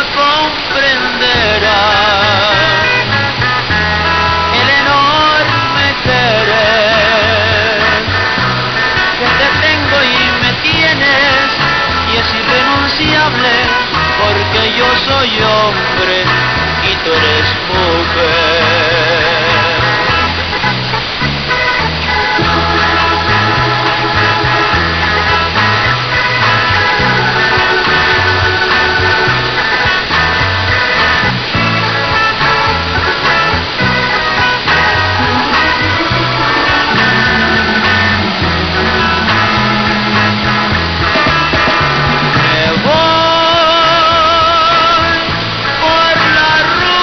comprenderás el enorme querer que te tengo y me tienes, y es irrenunciable porque yo soy hombre y tú eres mujer. Me voy por la ruta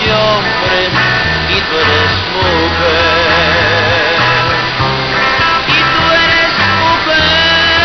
de hombres y tú eres mujer. Y tú eres mujer.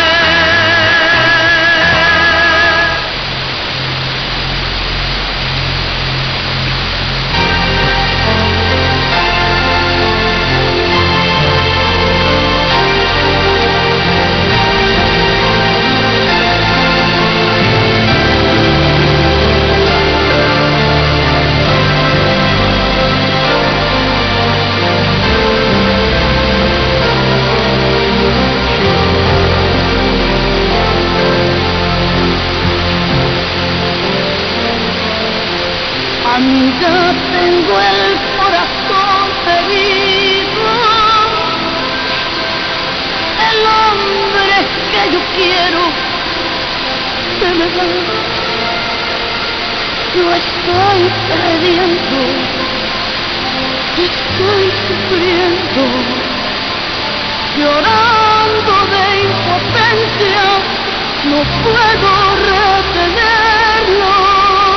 Amiga, tengo el corazón herido. El hombre que yo quiero se me va. Yo estoy perdiendo, estoy sufriendo, llorando de impotencia, no puedo retenerlo.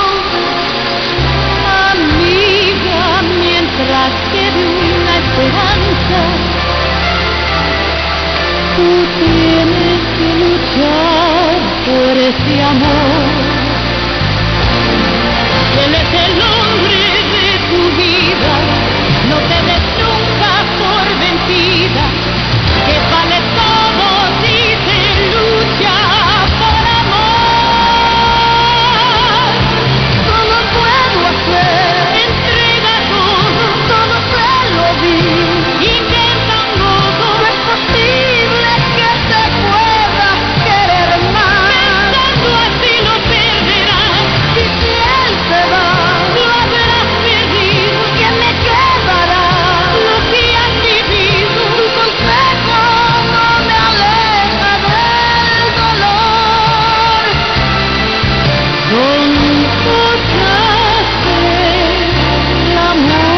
Amiga, mientras quede una esperanza, tú tienes que luchar por ese amor. Él es el hombre de tu vida, no te des nunca por vencida, que vale todo si se lucha por amor. Solo puedo hacer entrega todo te lo di. Intenta un gozo, no es posible que te pueda querer más. Pensando así lo perderás, y si él se va, lo habrás perdido. ¿Qué me quedará? Lo que has vivido. Tu consejo no me aleja del dolor. Son cosas del amor.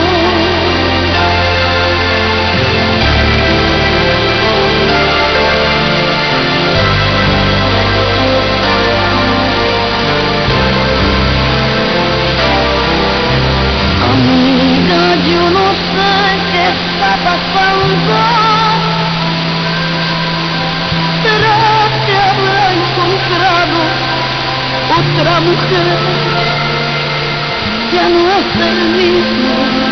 Amiga, yo no sé qué está pasando. ¿Será que habrá encontrado otra mujer? Ya no es el mismo,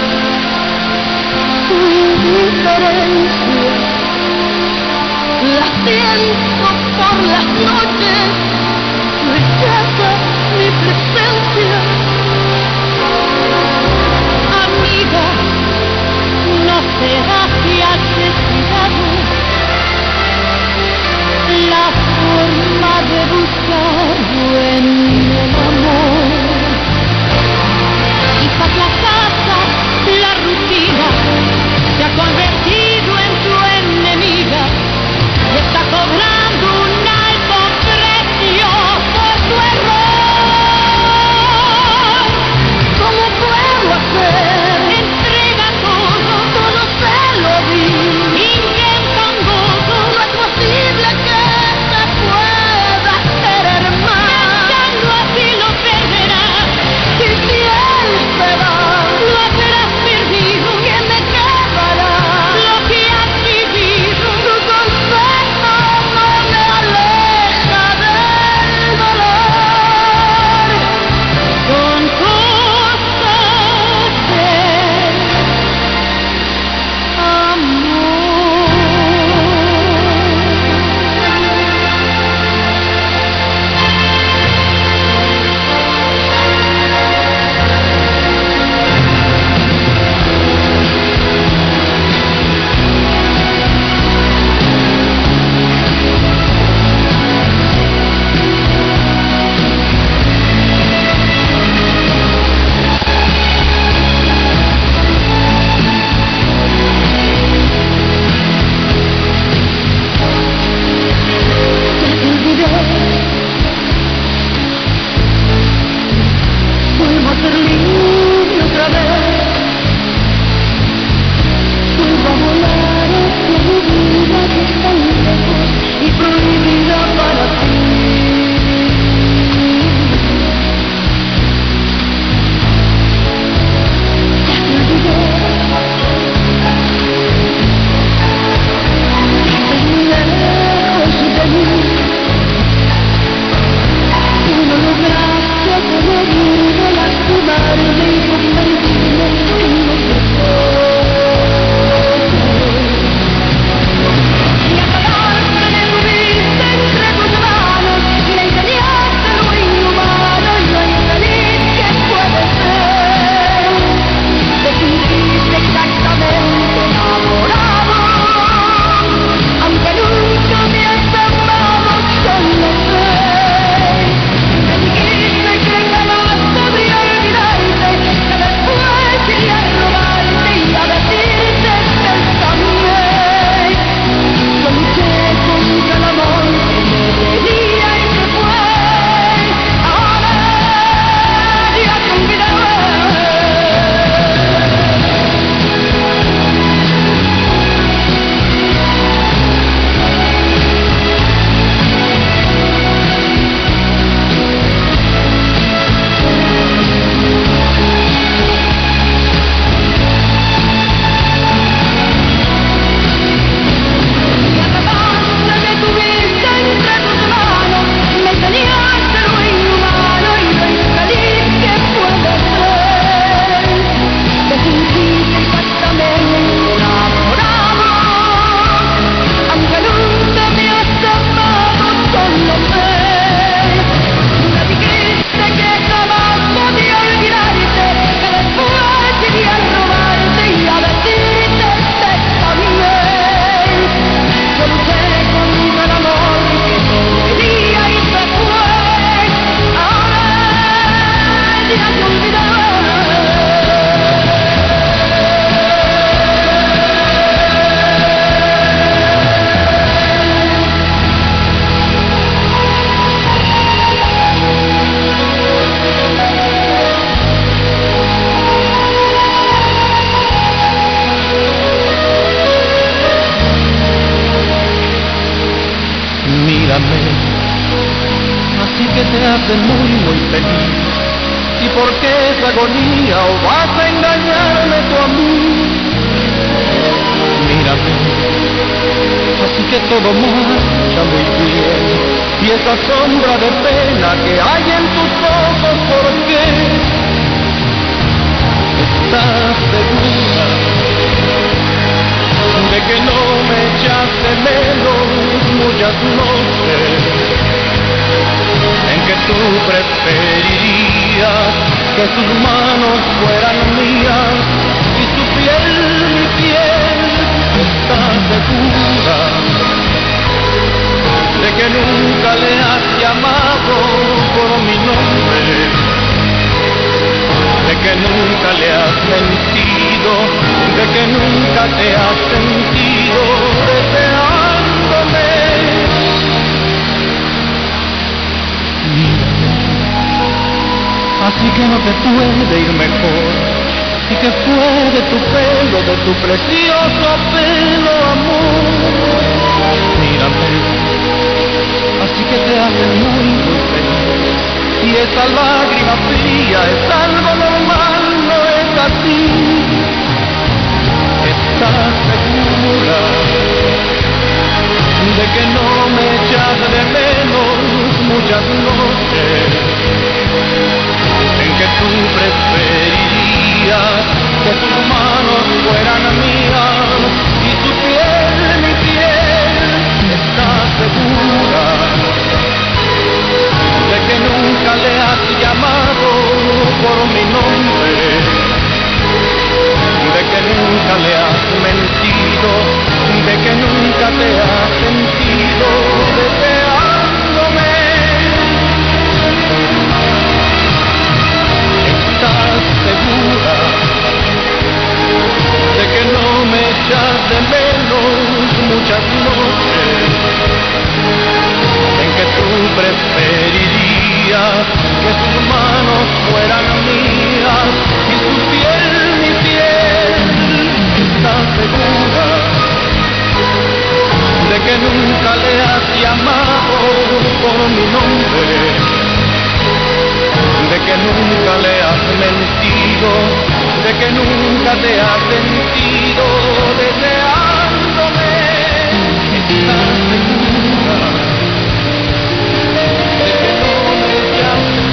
tu indiferencia la siento por las noches, rechaza mi presencia. Amiga, ¿no será que has descuidado la forma de buscarlo en el amor? Quizás la casa, la rutina, se ha convertido en tu enemiga y está cobrando un alto precio por tu error. muy, muy feliz. ¿Y por qué esa agonía? ¿O vas a engañarme tú a mí? Mírame, así que todo marcha muy bien. Y esa sombra de pena que hay en tus ojos, ¿por qué? ¿Estás segura de que no me echas de menos muchas noches en que tú preferirías que sus manos fueran mías y su piel mi piel? ¿Estás segura de que nunca le has llamado por mi nombre? De que nunca le has mentido, de que nunca te has sentido deseándome. Mírame, así que no te puede ir mejor, y que fue de tu pelo, de tu precioso pelo, amor. Mírame, así que te hace muy, muy feliz. Y esa lágrima fría es algo normal, no es así. ¿Estás segura de que no me echas de menos muchas noches en que tú preferirías que tus manos fueran mías y tu piel mi piel? ¿Estás segura de que nunca le has llamado por mi nombre? De que nunca le has mentido, de que nunca te has sentido deseándome. ¿Estás segura de que no me echas de menos muchas noches en que tú preferirías que sus manos fueran mías y su piel mi piel? ¿Estás segura de que nunca le has llamado por mi nombre? De que nunca le has mentido, de que nunca te has sentido deseándome. ¿Estás segura de que no me llames?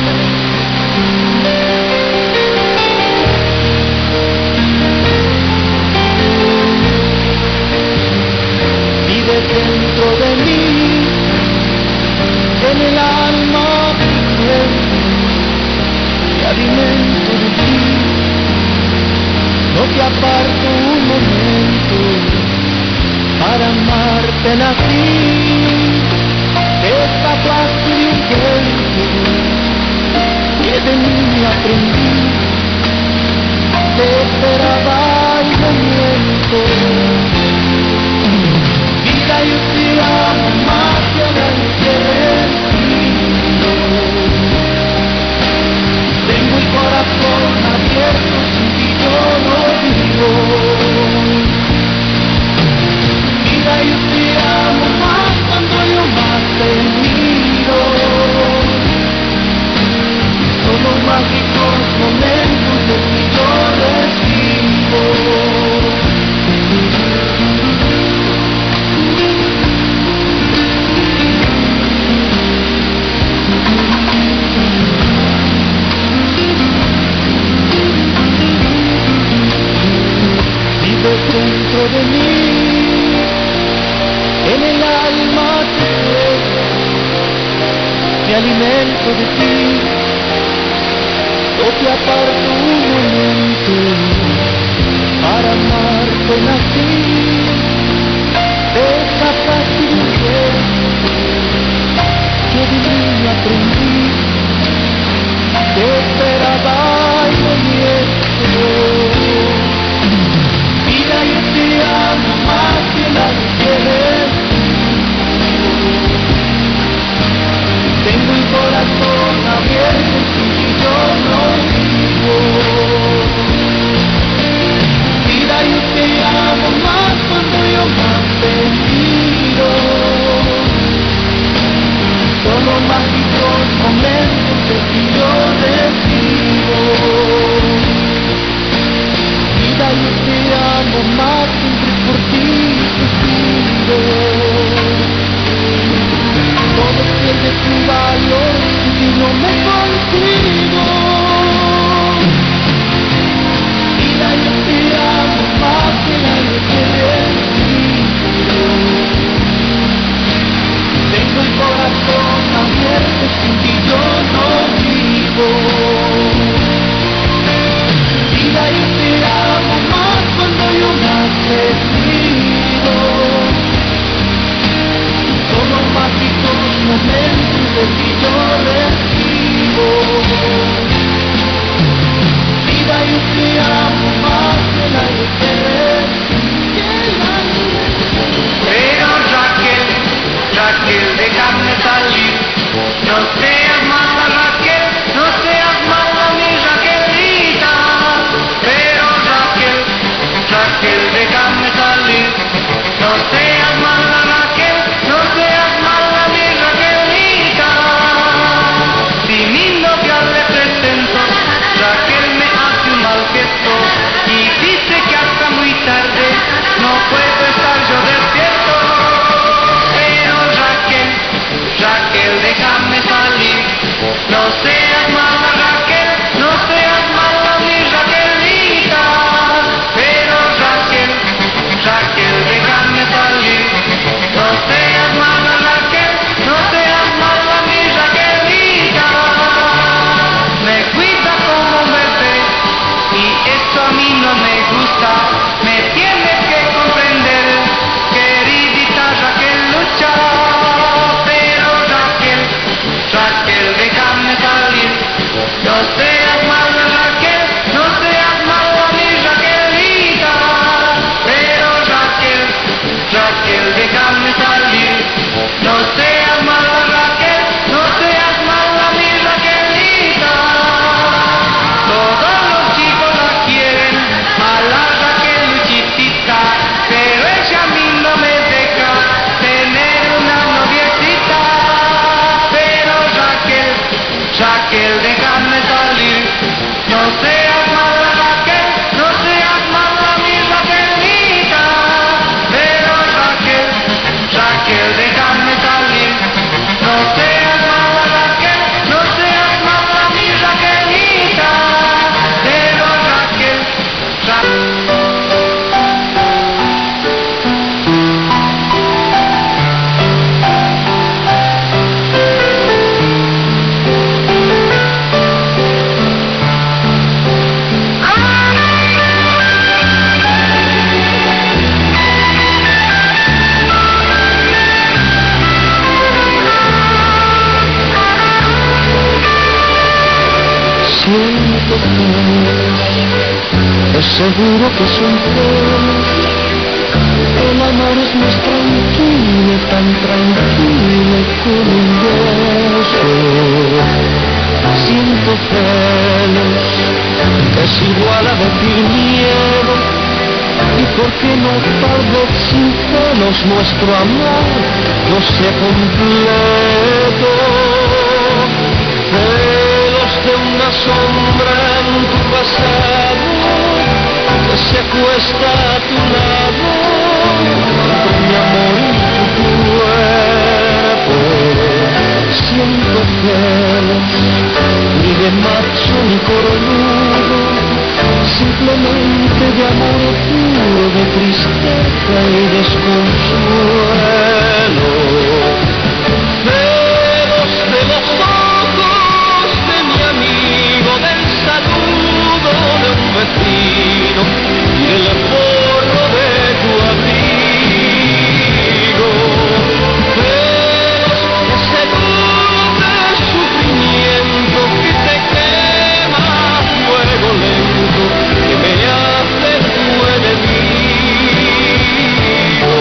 Vives dentro de mí, en el alma te alimento de ti. No te aparto un momento, para amarte nací. Esta clase de un cuento que de mí aprendí, te esperaba y no miento. Vida, yo te amo más que el destino. Tengo el corazón abierto, sin ti yo no vivo. Vida, yo te amo más cuando yo más te miro. Son los mágicos momentos de que yo recibo. Vives dentro de mí, en el alma te juego, me alimento de ti, no te aparto un momento, para amarte nací. Esa fácil que de mí aprendí, te esperaba y no miento. Vida, yo te amo más que las quieres. Tengo el corazón abierto, sin ti yo no vivo. Siento celos, es seguro que son celos. El amor es más tranquilo, tan tranquilo como un beso. Siento celos, es igual a decir miedo. ¿Y por qué no tal vez sin celos nuestro amor no sea completo? Celos de una sombra en tu pasado que se acuesta a tu lado con mi amor en tu cuerpo. Siento celos, ni de macho ni cornudo, simplemente de amor puro, de tristeza y desconsuelo. Celos de los ojos de mi amigo, del saludo de un vecino y del forro de tu abrigo. Celos de ese dulce sufrimiento que te quema a fuego lento, que me hace tu enemigo.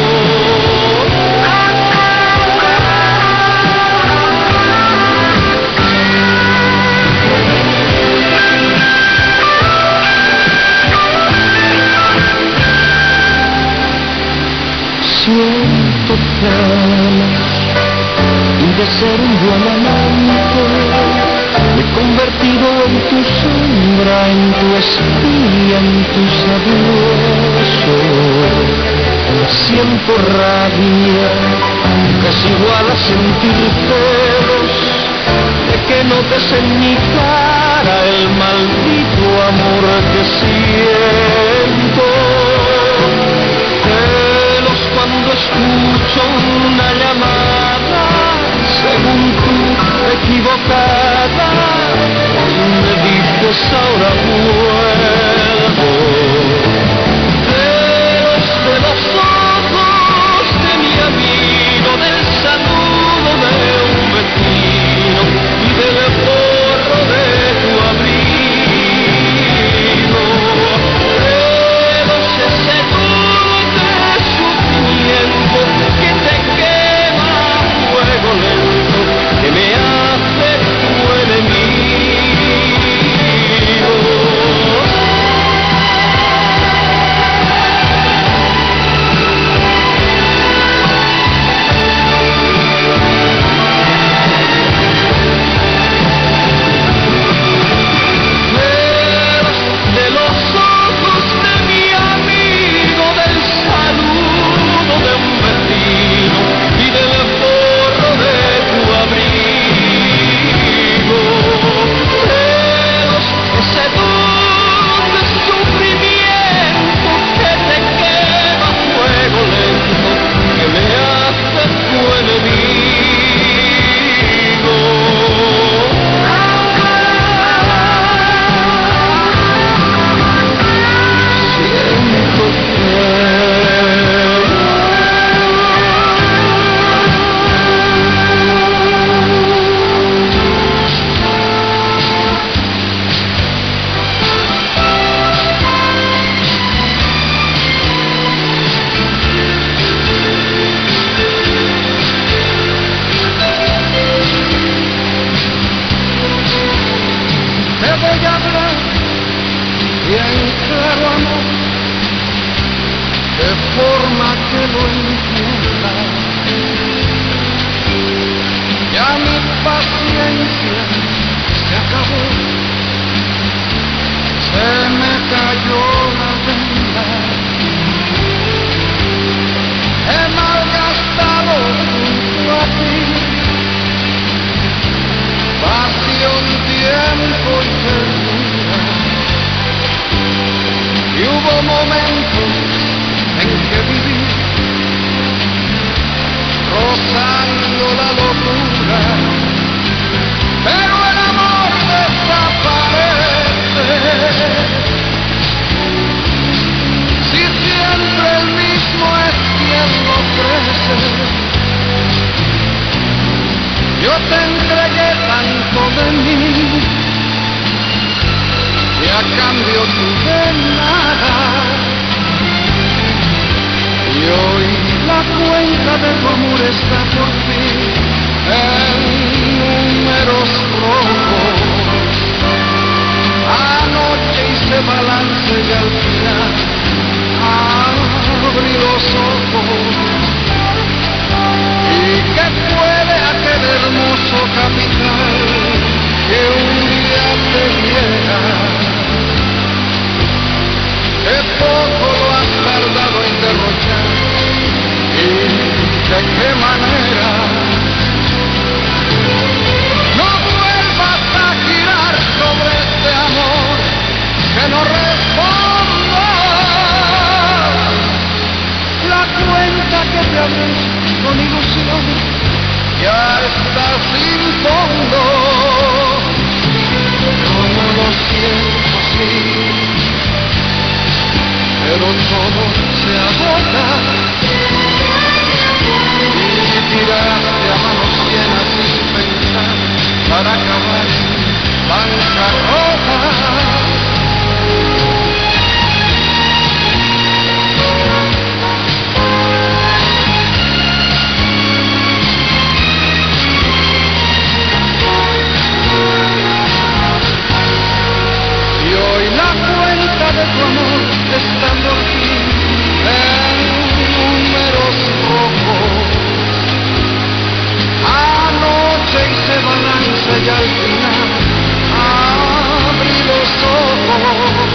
Siento celos y de ser un buen amante me he convertido en tu sombra, en tu espía, en tu sabueso. Siento rabia, que es igual a sentir celos, de que notes en mi cara el maldito amor que siento. Celos cuando escucho una llamada, según tú equivocada, me dices ahora vuelvo. Celos de los ojos de mi amigo, del saludo de un vecino y del forro de tu abrigo. Celos ese dulce sufrimiento que te quema a fuego lento, que me hace tu enemigo. Celos de los ojos de mi amigo, del saludo de un vecino y del forro de tu abrigo. Celos ese dulce sufrimiento que te quema a fuego lento, que me hace tu enemigo. Siento te voy a hablar bien claro, amor, de forma que lo entiendas. Ya mi paciencia se acabó, se me cayó la venda. He malgastado junto a ti pasión, tiempo y ternura. Y hubo momentos en que viví rozando la locura, pero el amor de esa dice nada. Y hoy la cuenta de tu amor está por fin en números rojos. Anoche hice balance y al final abrí los ojos. ¿Y qué puede aquel hermoso capital que un día te diera? Que poco lo has tardado en derrochar y de qué manera. No vuelvas a girar sobre este amor que no responda. La cuenta que te abrí con ilusión ya está sin fondo. Como lo siento, sí, pero todo se agota. Y tiraste a manos llenas sin pensar para acabar en bancarrota. Y hoy la cuenta de tu amor está por fin en números rojos. Anoche hice balance y al final abrí los ojos.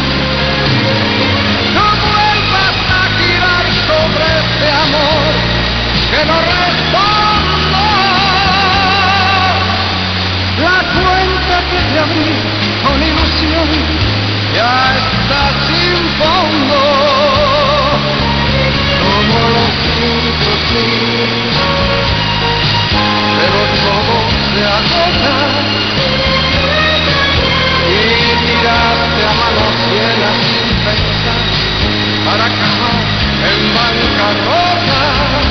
No vuelvas a girar sobre este amor que no responda. La cuenta que te abrí con ilusión ya está sin fondo. Como lo siento, sí, pero todo se agota. Y tiraste a manos llenas sin pensar para acabar en bancarrota.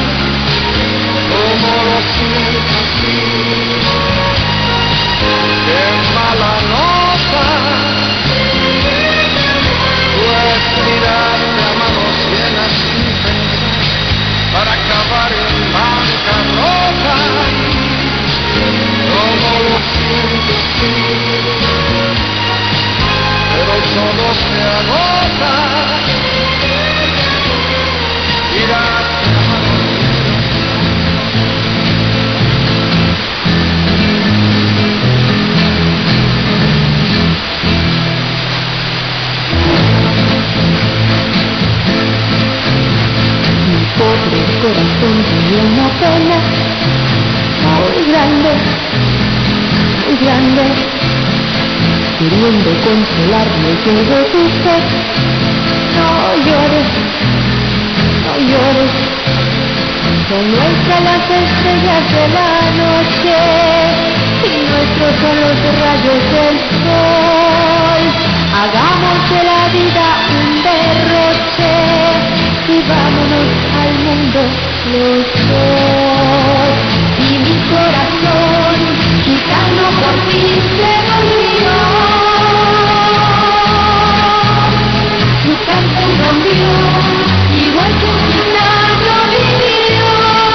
Como lo siento, sí, qué mala nota. Pues tiraste a manos llenas sin pensar para acabar en bancarrota. Como lo siento, sí, pero todo se agota. Tiraste a manos pobre corazón tiene una pena muy grande, queriendo consolarme yo le dije, no llores, son nuestras las estrellas de la noche y nuestros son los rayos del sol. Hagamos de la vida un derroche y vámonos al mundo los dos. Y mi corazón gitano por fin se volvió. Su canto cambió, igual que un gitano vivió.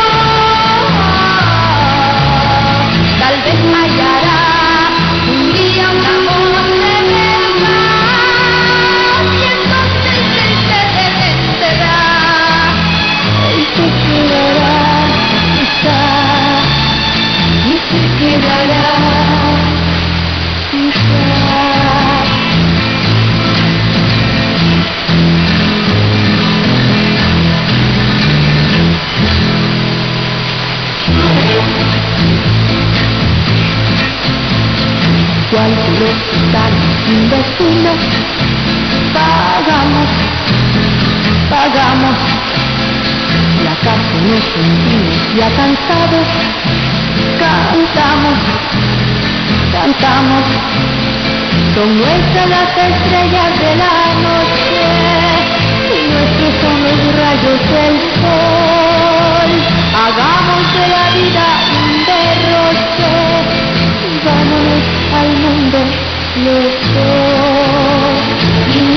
Tal vez hallará un día un amor de verdad y entonces él se detenderá. Y se quedará, quizá, y se quedará, quizá. Cual de los gitanos sin destino, pagamos, y acaso nos sentimos ya cansados, cantamos, son nuestras las estrellas de la noche y nuestros son los rayos del sol. Hagamos de la vida un derroche y vámonos al mundo los dos. Y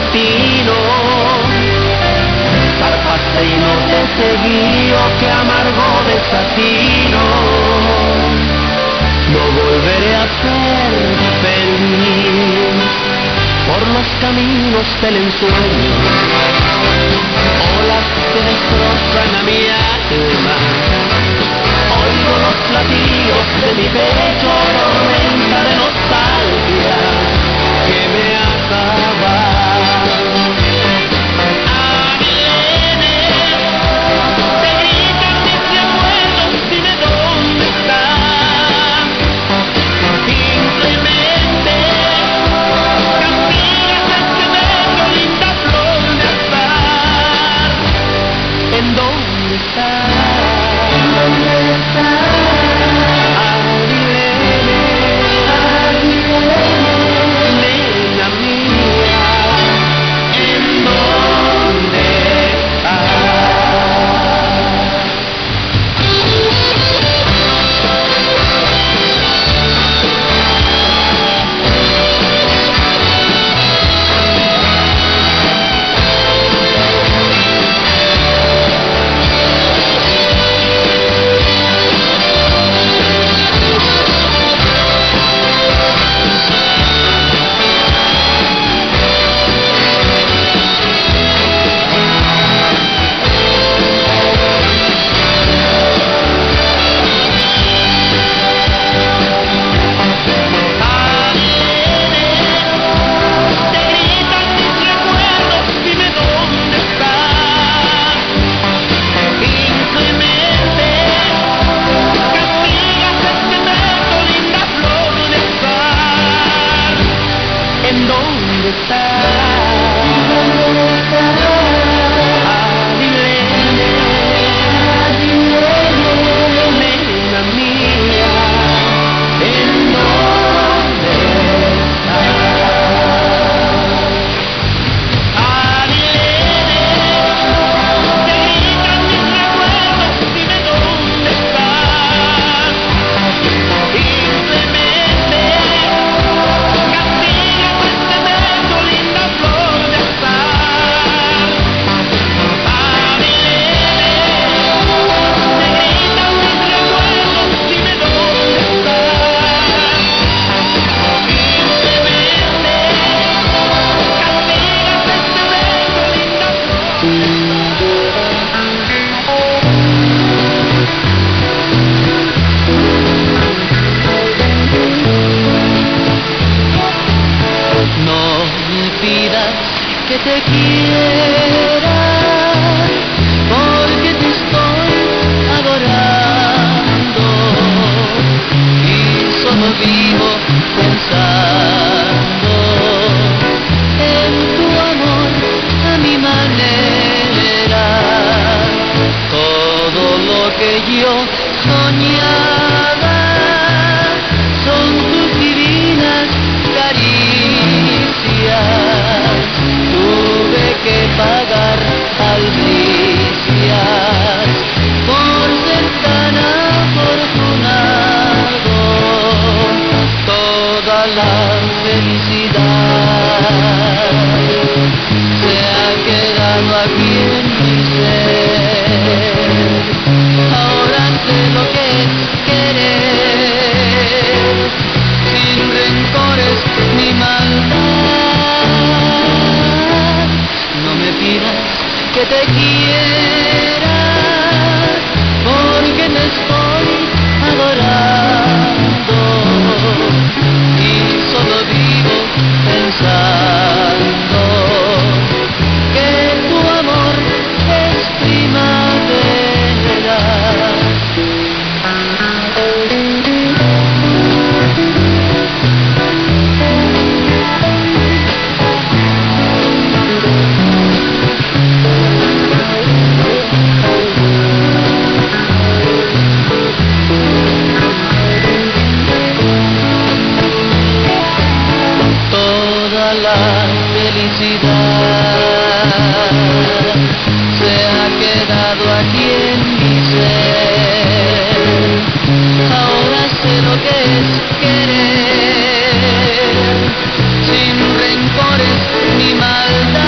destino. Zarpaste y no te seguí, oh qué amargo desatino. No volveré a ser feliz por los caminos del ensueño. Olas que destrozan a mi alma. Oigo los latidos de mi pecho, tormenta de nostalgia que me acaba. Te gritan mis recuerdos, dime dónde están. Simplemente castigas este metro, linda flor de azar. ¿En dónde estás? Nena mía, ¿en dónde que te quiera, porque te estoy adorando y solo vivo pensando en tu amor a mi manera. Todo lo que yo soñaba son tus divinas caricias. Tuve que pagar albricias por ser tan afortunado. Toda la felicidad se ha quedado aquí en mi ser. Ahora sé lo que es querer, sin rencores ni maldad. No me pidas que te quiera, porque te estoy adorando y solo vivo pensando que tu amor es primavera. La felicidad se ha quedado aquí en mi ser. Ahora sé lo que es querer, sin rencores ni maldad.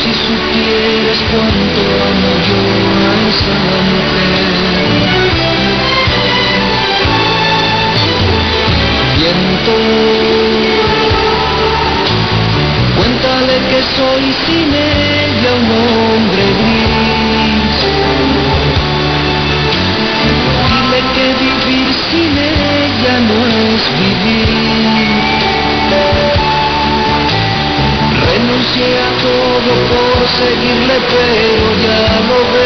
si supieras cuánto amo yo a esa mujer. Viento, cuéntale que soy sin ella un hombre gris. Dile que vivir sin ella no es vivir. Renuncié a todo por seguirle, pero ya lo veo.